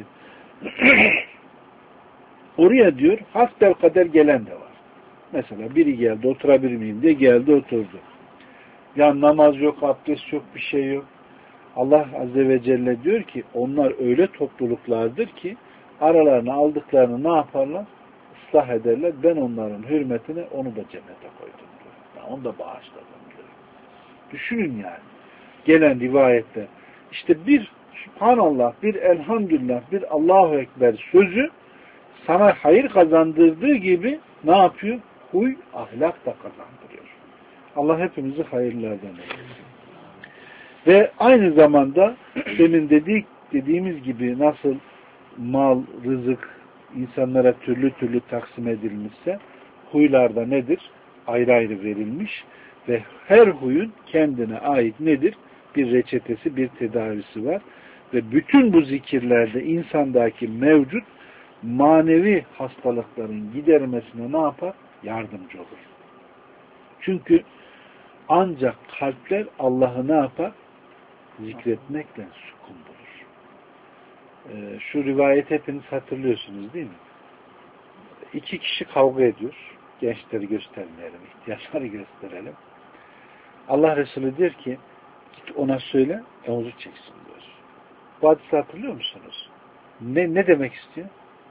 Oraya diyor, hasbelkader gelen de var. Mesela biri geldi, oturabilir miyim diye geldi, oturdu. Ya namaz yok, abdest yok, bir şey yok. Allah Azze ve Celle diyor ki onlar öyle topluluklardır ki aralarına aldıklarını ne yaparlar? Islah ederler. Ben onların hürmetine onu da cennete koydum diyor. Yani onu da bağışladım diyor. Düşünün yani. Gelen rivayette işte bir Subhanallah, bir Elhamdülillah, bir Allahu Ekber sözü sana hayır kazandırdığı gibi ne yapıyor? Huy, ahlak da kazandırıyor. Allah hepimizi hayırlardan eylesin. Ve aynı zamanda demin dediğimiz gibi nasıl mal, rızık insanlara türlü türlü taksim edilmişse huylarda nedir? Ayrı ayrı verilmiş ve her huyun kendine ait nedir? Bir reçetesi, bir tedavisi var. Ve bütün bu zikirlerde insandaki mevcut manevi hastalıkların gidermesine ne yapar? Yardımcı olur. Çünkü ancak kalpler Allah'ı ne yapar? Zikretmekle sükun bulur. Şu rivayet hepiniz hatırlıyorsunuz değil mi? İki kişi kavga ediyor. Gençleri göstermeyelim, ihtiyaçları gösterelim. Allah Resulü diyor ki git ona söyle, omuzu çeksin diyor. Bu hadisi hatırlıyor musunuz? Ne demek istiyor?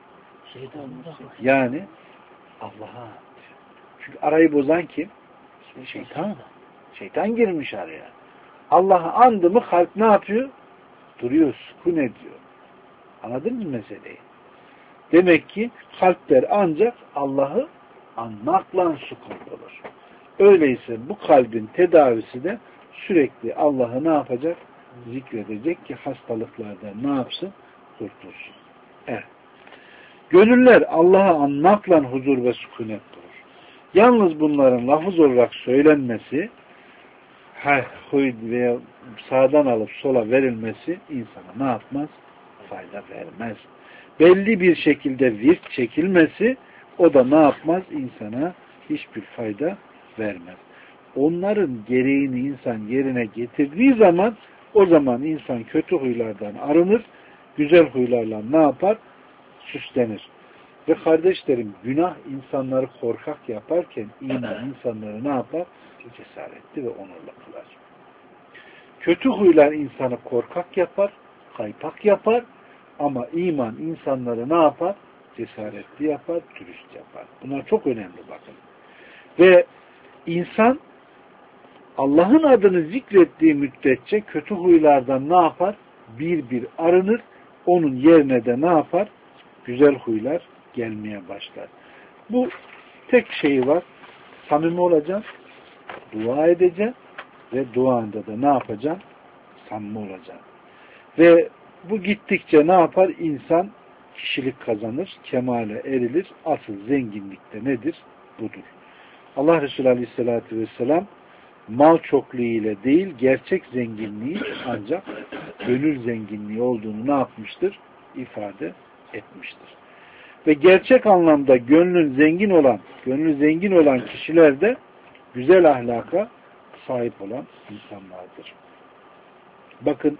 Yani Allah'a. Çünkü arayı bozan kim? Şeytan. Şeytan girmiş araya. Allah'ı andı mı kalp ne yapıyor? Duruyor, sükun ediyor. Anladın mı meseleyi? Demek ki kalpler ancak Allah'ı anmakla sükun olur. Öyleyse bu kalbin tedavisi de sürekli Allah'ı ne yapacak? Zikredecek ki hastalıklardan ne yapsın? Kurtulsun. Evet. Gönüller Allah'ı anmakla huzur ve sükunet bulur. Yalnız bunların lafız olarak söylenmesi huy veya sağdan alıp sola verilmesi insana ne yapmaz? Fayda vermez. Belli bir şekilde virt çekilmesi o da ne yapmaz? İnsana hiçbir fayda vermez. Onların gereğini insan yerine getirdiği zaman o zaman insan kötü huylardan arınır, güzel huylarla ne yapar? Süslenir. Ve kardeşlerim günah insanları korkak yaparken iman insanları ne yapar? Cesaretli ve onurlu kılar. Kötü huylar insanı korkak yapar, kaypak yapar ama iman insanları ne yapar? Cesaretli yapar, dürüst yapar. Bunlar çok önemli bakın. Ve insan Allah'ın adını zikrettiği müddetçe kötü huylardan ne yapar? Bir bir arınır. Onun yerine de ne yapar? Güzel huylar gelmeye başlar. Bu tek şeyi var. Samimi olacaksın, dua edeceksin ve duanda da ne yapacaksın? Samimi olacaksın. Ve bu gittikçe ne yapar? İnsan kişilik kazanır, kemale erilir. Asıl zenginlik de nedir? Budur. Allah Resulü Aleyhisselatü Vesselam mal çokluğu ile değil, gerçek zenginliği ancak gönül zenginliği olduğunu ne yapmıştır? İfade etmiştir. Ve gerçek anlamda gönlü zengin olan kişiler de güzel ahlaka sahip olan insanlardır. Bakın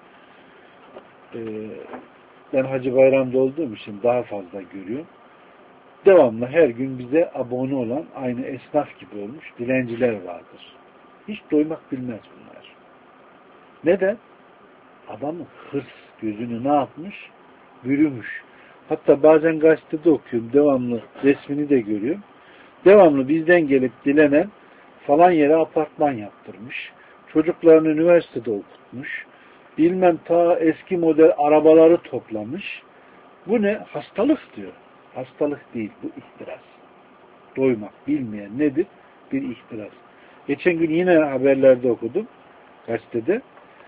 ben Hacı Bayram'da olduğum için daha fazla görüyorum. Devamlı her gün bize abone olan aynı esnaf gibi olmuş dilenciler vardır. Hiç doymak bilmez bunlar. Neden? Adamın hırs gözünü ne yapmış? Bürümüş. Hatta bazen gazetede okuyorum. Devamlı resmini de görüyorum. Devamlı bizden gelip dilenen falan yere apartman yaptırmış. Çocuklarını üniversitede okutmuş. Bilmem ta eski model arabaları toplamış. Bu ne? Hastalık diyor. Hastalık değil. Bu ihtiras. Doymak bilmeyen nedir? Bir ihtiras. Geçen gün yine haberlerde okudum. Gazetede.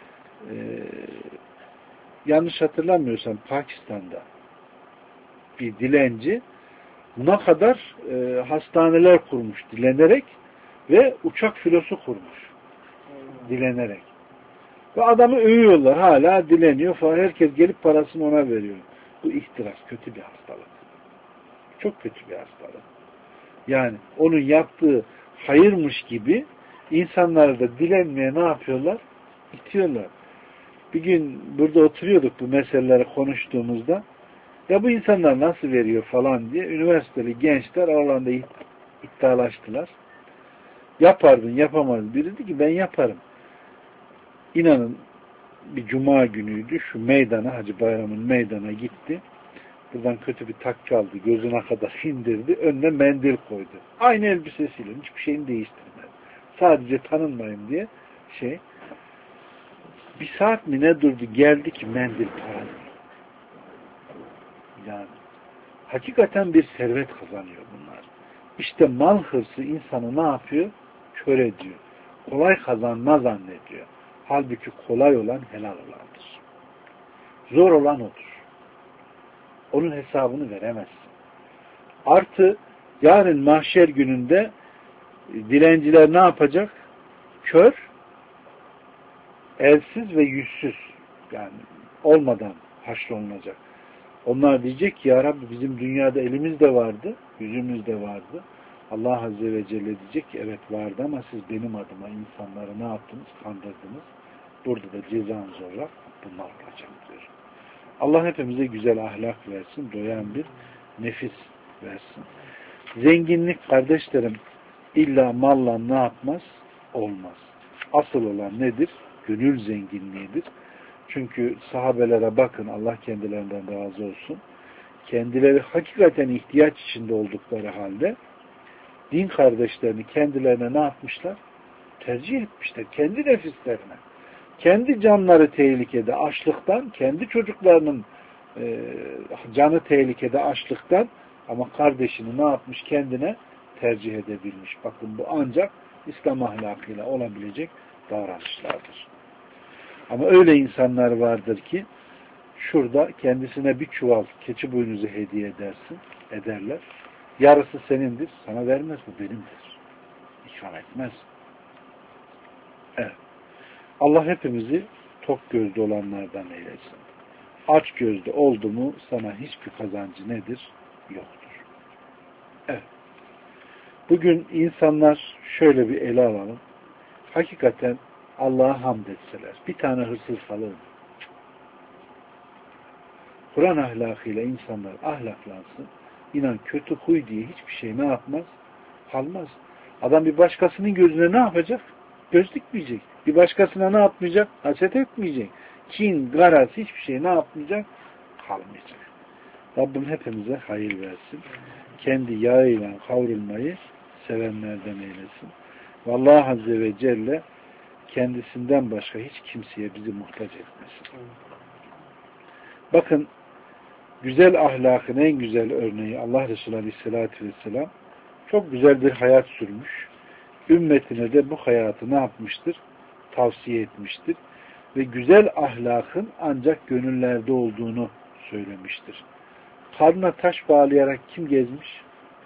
Yanlış hatırlamıyorsam Pakistan'da bir dilenci buna kadar hastaneler kurmuş dilenerek ve uçak filosu kurmuş dilenerek. Ve adamı övüyorlar. Hala dileniyor falan. Herkes gelip parasını ona veriyor. Bu ihtiras. Kötü bir hastalık. Çok kötü bir hastalık. Yani onun yaptığı hayırmış gibi insanları da dilenmeye ne yapıyorlar? İtiyorlar. Bir gün burada oturuyorduk bu meseleleri konuştuğumuzda ya bu insanlar nasıl veriyor falan diye üniversiteli gençler aralarında iddialaştılar. Yapardın, yapamazdın. Biri dedi ki ben yaparım. İnanın bir cuma günüydü. Şu meydana, Hacı Bayram'ın meydana gitti. Buradan kötü bir takki aldı. Gözüne kadar indirdi. Önüne mendil koydu. Aynı elbisesiyle. Hiçbir şeyini değiştirmedi. Sadece tanınmayın diye bir saat mi ne durdu? Geldi ki mendil para değil. Yani hakikaten bir servet kazanıyor bunlar. İşte mal hırsı insanı ne yapıyor? Kör ediyor. Kolay kazanma zannediyor. Halbuki kolay olan helal olandır. Zor olan odur. Onun hesabını veremezsin. Artı yarın mahşer gününde dilenciler ne yapacak? Kör, elsiz ve yüzsüz. Yani olmadan haşrolunacak. Onlar diyecek ki ya Rabbi bizim dünyada elimiz de vardı, yüzümüz de vardı. Allah Azze ve Celle diyecek ki evet vardı ama siz benim adıma insanları ne yaptınız? Kandırdınız. Burada da cezanız olarak bunlar olacak diyor. Allah hepimize güzel ahlak versin, doyan bir nefis versin. Zenginlik kardeşlerim illa malla ne yapmaz? Olmaz. Asıl olan nedir? Gönül zenginliğidir. Çünkü sahabelere bakın, Allah kendilerinden razı olsun. Kendileri hakikaten ihtiyaç içinde oldukları halde din kardeşlerini kendilerine ne yapmışlar? Tercih etmişler. Kendi nefislerine. Kendi canları tehlikede açlıktan, kendi çocuklarının canı tehlikede açlıktan ama kardeşini ne yapmış? Kendine tercih edebilmiş. Bakın bu ancak İslam ahlakıyla olabilecek davranışlardır. Ama öyle insanlar vardır ki şurada kendisine bir çuval keçi boynuzu hediye ederler. Yarısı senindir, sana vermez, bu benimdir. İkram etmez. Evet. Allah hepimizi tok gözlü olanlardan eylesin. Aç gözlü oldu mu sana hiçbir kazancı nedir? Yoktur. Evet. Bugün insanlar şöyle bir ele alalım. Hakikaten Allah'a hamd etseler. Bir tane hırsız kalır mı? Kur'an ahlakıyla insanlar ahlaklansın. İnan kötü huy diye hiçbir şey ne yapmaz? Kalmaz. Adam bir başkasının gözüne ne yapacak? Göz dikmeyecek. Bir başkasına ne yapmayacak? Haset etmeyecek. Kin, garaz hiçbir şey ne yapmayacak? Kalmayacak. Rabbim hepimize hayır versin. Kendi yağıyla kavrulmayı sevenlerden eylesin. Ve Allah Azze ve Celle kendisinden başka hiç kimseye bizi muhtaç etmesin. Bakın güzel ahlakın en güzel örneği Allah Resulü Aleyhisselatü Vesselam çok güzel bir hayat sürmüş. Ümmetine de bu hayatı ne yapmıştır? Tavsiye etmiştir. Ve güzel ahlakın ancak gönüllerde olduğunu söylemiştir. Karnına taş bağlayarak kim gezmiş?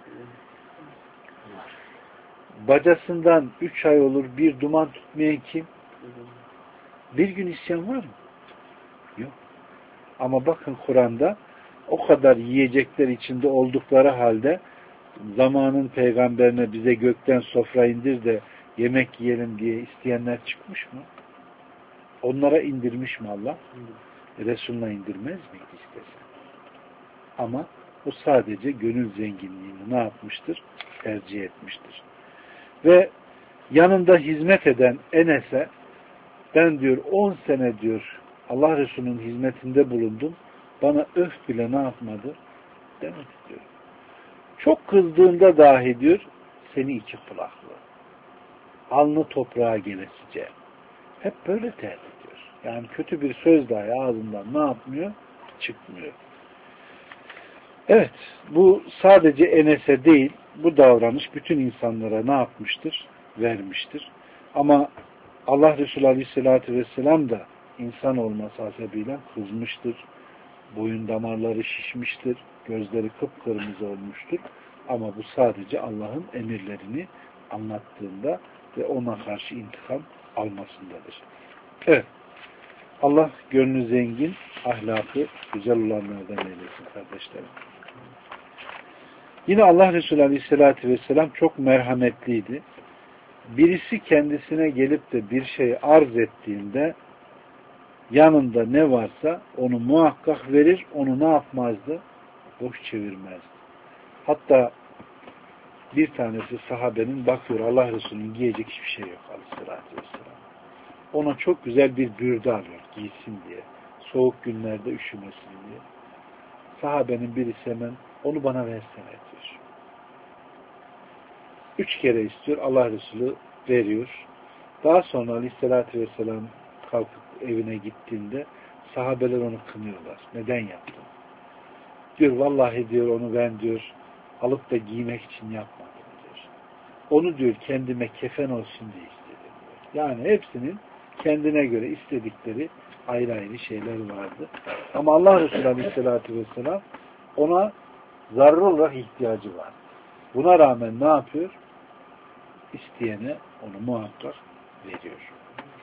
Bacasından 3 ay olur bir duman tutmayan kim? Bir gün isyan var mı? Yok. Ama bakın Kur'an'da o kadar yiyecekler içinde oldukları halde zamanın peygamberine bize gökten sofra indir de yemek yiyelim diye isteyenler çıkmış mı? Onlara indirmiş mi Allah? Resulüne indirmez miydi istesen? Ama o sadece gönül zenginliğini ne yapmıştır? Tercih etmiştir. Ve yanında hizmet eden Enes'e ben diyor 10 sene diyor Allah Resulü'nün hizmetinde bulundum. Bana öf bile ne yapmadı? Demedi diyor. Çok kızdığında dahi diyor seni iki kulaklı. Alnı toprağa gelesice. Hep böyle terk ediyor. Yani kötü bir söz dahi ağzından ne yapmıyor? Çıkmıyor. Evet. Bu sadece Enes'e değil, bu davranış bütün insanlara ne yapmıştır? Vermiştir. Ama Allah Resulü Aleyhisselatü Vesselam da insan olması hasebiyle kızmıştır. Boyun damarları şişmiştir. Gözleri kıpkırmızı olmuştur. Ama bu sadece Allah'ın emirlerini anlattığında ve ona karşı intikam almasındadır. Evet. Allah gönlü zengin, ahlakı güzel olanlardan eylesin kardeşlerim. Yine Allah Resulü Aleyhisselatü Vesselam çok merhametliydi. Birisi kendisine gelip de bir şey arz ettiğinde yanında ne varsa onu muhakkak verir, onu ne yapmazdı? Boş çevirmezdi. Hatta bir tanesi sahabenin bakıyor Allah Resulü'nün giyecek hiçbir şey yok aleyhissalatü vesselam. Ona çok güzel bir bürde alıyor giysin diye. Soğuk günlerde üşümesin diye. Sahabenin birisi hemen onu bana versene diyor. 3 kere istiyor. Allah Resulü veriyor. Daha sonra aleyhissalatü vesselam kalkıp evine gittiğinde sahabeler onu kınıyorlar. Neden yaptın? Diyor vallahi diyor onu ben diyor alıp da giymek için yapmadım diyor. Onu diyor kendime kefen olsun diye istedim diyor. Yani hepsinin kendine göre istedikleri ayrı ayrı şeyler vardı. Ama Allah Resulü Aleyhisselatü Vesselam ona zararlı olarak ihtiyacı var. Buna rağmen ne yapıyor? İsteyene onu muhakkak veriyor.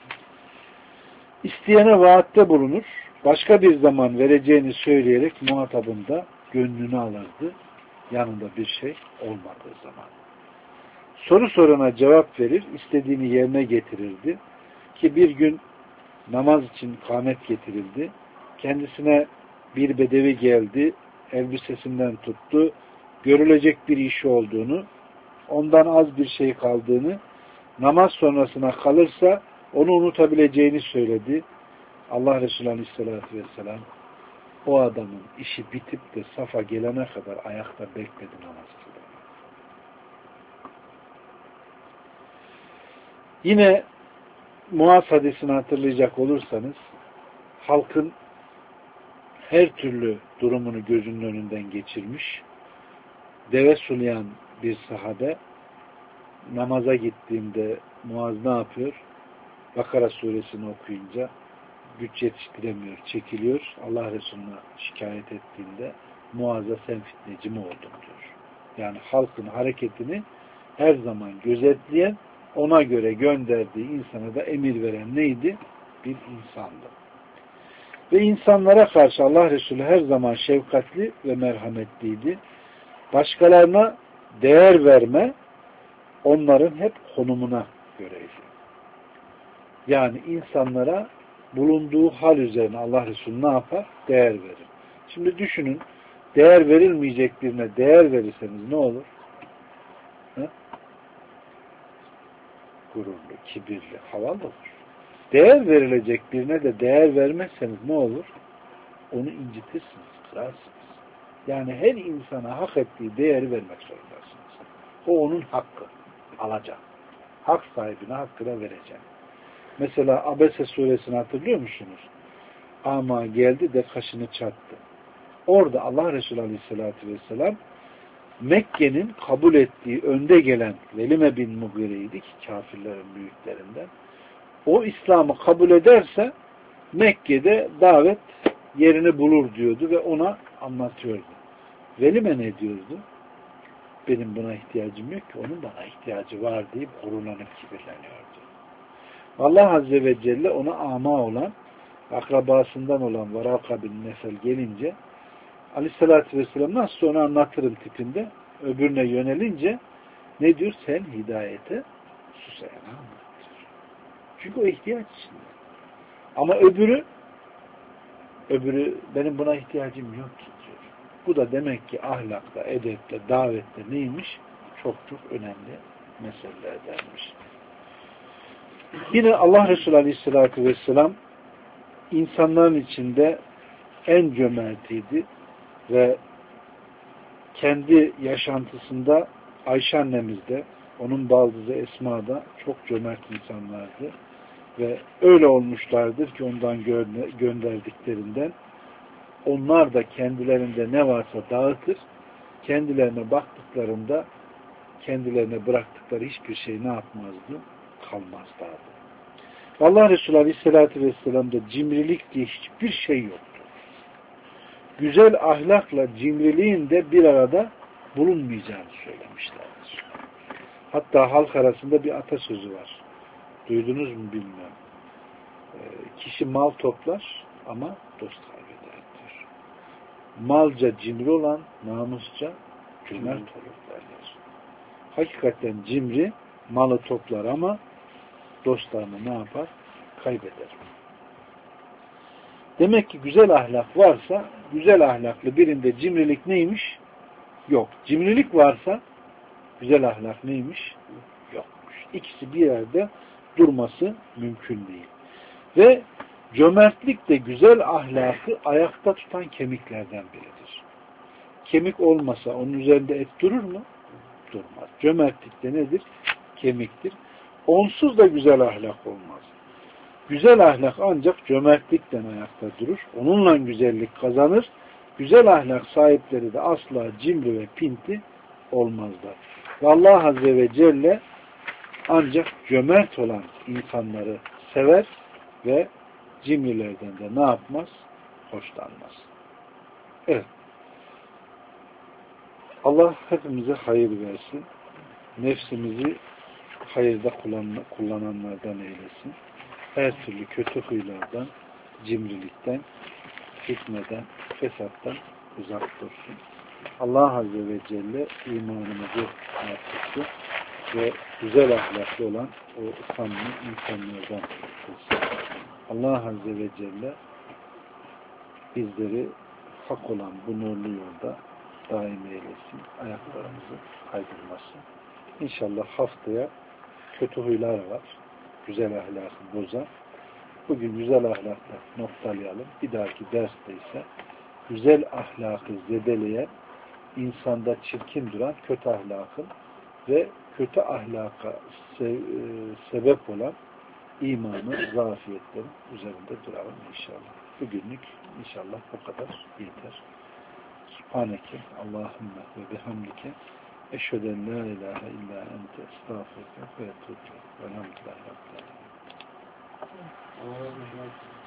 İsteyene vaatte bulunur. Başka bir zaman vereceğini söyleyerek muhatabın da gönlünü alırdı. Yanında bir şey olmadığı zaman. Soru sorana cevap verir, istediğini yerine getirirdi. Ki bir gün namaz için kâmet getirildi. Kendisine bir bedevi geldi, elbisesinden tuttu, görülecek bir işi olduğunu, ondan az bir şey kaldığını, namaz sonrasına kalırsa onu unutabileceğini söyledi. Allah Resulü Aleyhisselatü Vesselam o adamın işi bitip de safa gelene kadar ayakta bekledi namaz kıldı. Yine Muaz hadisini hatırlayacak olursanız halkın her türlü durumunu gözünün önünden geçirmiş, deve sulayan bir sahabe namaza gittiğinde Muaz ne yapıyor? Bakara suresini okuyunca güç yetiştiremiyor, çekiliyor. Allah Resulü'ne şikayet ettiğinde Muaz'a sen fitneci mi oldun diyor. Yani halkın hareketini her zaman gözetleyen, ona göre gönderdiği insana da emir veren neydi? Bir insandı. Ve insanlara karşı Allah Resulü her zaman şefkatli ve merhametliydi. Başkalarına değer verme, onların hep konumuna göreydi. Yani insanlara bulunduğu hal üzerine Allah Resulü ne yapar? Değer verir. Şimdi düşünün, değer verilmeyecek birine değer verirseniz ne olur? He? Gururlu, kibirli, havalı olur. Değer verilecek birine de değer vermezseniz ne olur? Onu incitirsiniz, kırarsınız. Yani her insana hak ettiği değeri vermek zorundasınız. O onun hakkı. Alacak. Hak sahibine hakkını verecek. Mesela Abese suresini hatırlıyor musunuz? Ama geldi de kaşını çattı. Orada Allah Resulü Aleyhisselatü Vesselam Mekke'nin kabul ettiği önde gelen Velime bin Mughire'ydi ki kafirlerin büyüklerinden. O İslam'ı kabul ederse Mekke'de davet yerini bulur diyordu ve ona anlatıyordu. Velime ne diyordu? Benim buna ihtiyacım yok ki, onun bana ihtiyacı var deyip gururlanıp kibirleniyordu. Allah Azze ve Celle ona ama olan, akrabasından olan Varaka bin Nefel gelince Aleyhisselatü Vesselam nasıl onu anlatırım tipinde öbürüne yönelince ne diyor? Sen hidayete susayana anlattır. Çünkü o ihtiyaç içinde. Ama öbürü benim buna ihtiyacım yok ki diyor. Bu da demek ki ahlakla, edepte, davette neymiş? Çok çok önemli meselelerdenmiş. Yine Allah Resulü Aleyhisselatü Vesselam insanların içinde en cömertiydi ve kendi yaşantısında Ayşe annemiz de, onun baldızı Esma da çok cömert insanlardı ve öyle olmuşlardır ki ondan gönderdiklerinden onlar da kendilerinde ne varsa dağıtır, kendilerine baktıklarında kendilerine bıraktıkları hiçbir şey ne yapmazdı? Kalmazlardı. Allah Resulü Aleyhisselatü Vesselam'da cimrilik diye hiçbir şey yoktu. Güzel ahlakla cimriliğin de bir arada bulunmayacağını söylemişlerdir. Hatta halk arasında bir atasözü var. Duydunuz mu bilmiyorum. Kişi mal toplar ama dost kaybeder diyor. Malca cimri olan namusça cömert olur derler. Hakikaten cimri malı toplar ama dostlarını ne yapar? Kaybeder. Demek ki güzel ahlak varsa, güzel ahlaklı birinde cimrilik neymiş? Yok. Cimrilik varsa güzel ahlak neymiş? Yokmuş. İkisi bir yerde durması mümkün değil. Ve cömertlik de güzel ahlakı ayakta tutan kemiklerden biridir. Kemik olmasa onun üzerinde et durur mu? Durmaz. Cömertlik de nedir? Kemiktir. Onsuz da güzel ahlak olmaz. Güzel ahlak ancak cömertlikten ayakta durur. Onunla güzellik kazanır. Güzel ahlak sahipleri de asla cimri ve pinti olmazlar. Ve Allah Azze ve Celle ancak cömert olan insanları sever ve cimrilerden de ne yapmaz? Hoşlanmaz. Evet. Allah hepimize hayır versin. Nefsimizi hayırda kullananlardan eylesin. Her türlü kötü huylardan, cimrilikten, fitneden, fesattan uzak dursun. Allah Azze ve Celle imanımızı artırsın ve güzel ahlaklı olan o samimi insanlardan kılsın. Allah Azze ve Celle bizleri hak olan bu nurlu yolda daim eylesin. Ayaklarımızı kaydırmasın. İnşallah haftaya kötü huylar var. Güzel ahlakı bozan. Bugün güzel ahlakla noktalayalım. Bir dahaki derste ise güzel ahlakı zedeleyen, insanda çirkin duran kötü ahlakın ve kötü ahlaka sebep olan imanın, zafiyetlerin üzerinde duralım inşallah. Bugünlük inşallah bu kadar yeter. Subhaneke Allahümme ve bihamdike eşheden la ilahe illa ente estağfurke ve etûbü. Velhamdülillahi Rabbil alemin.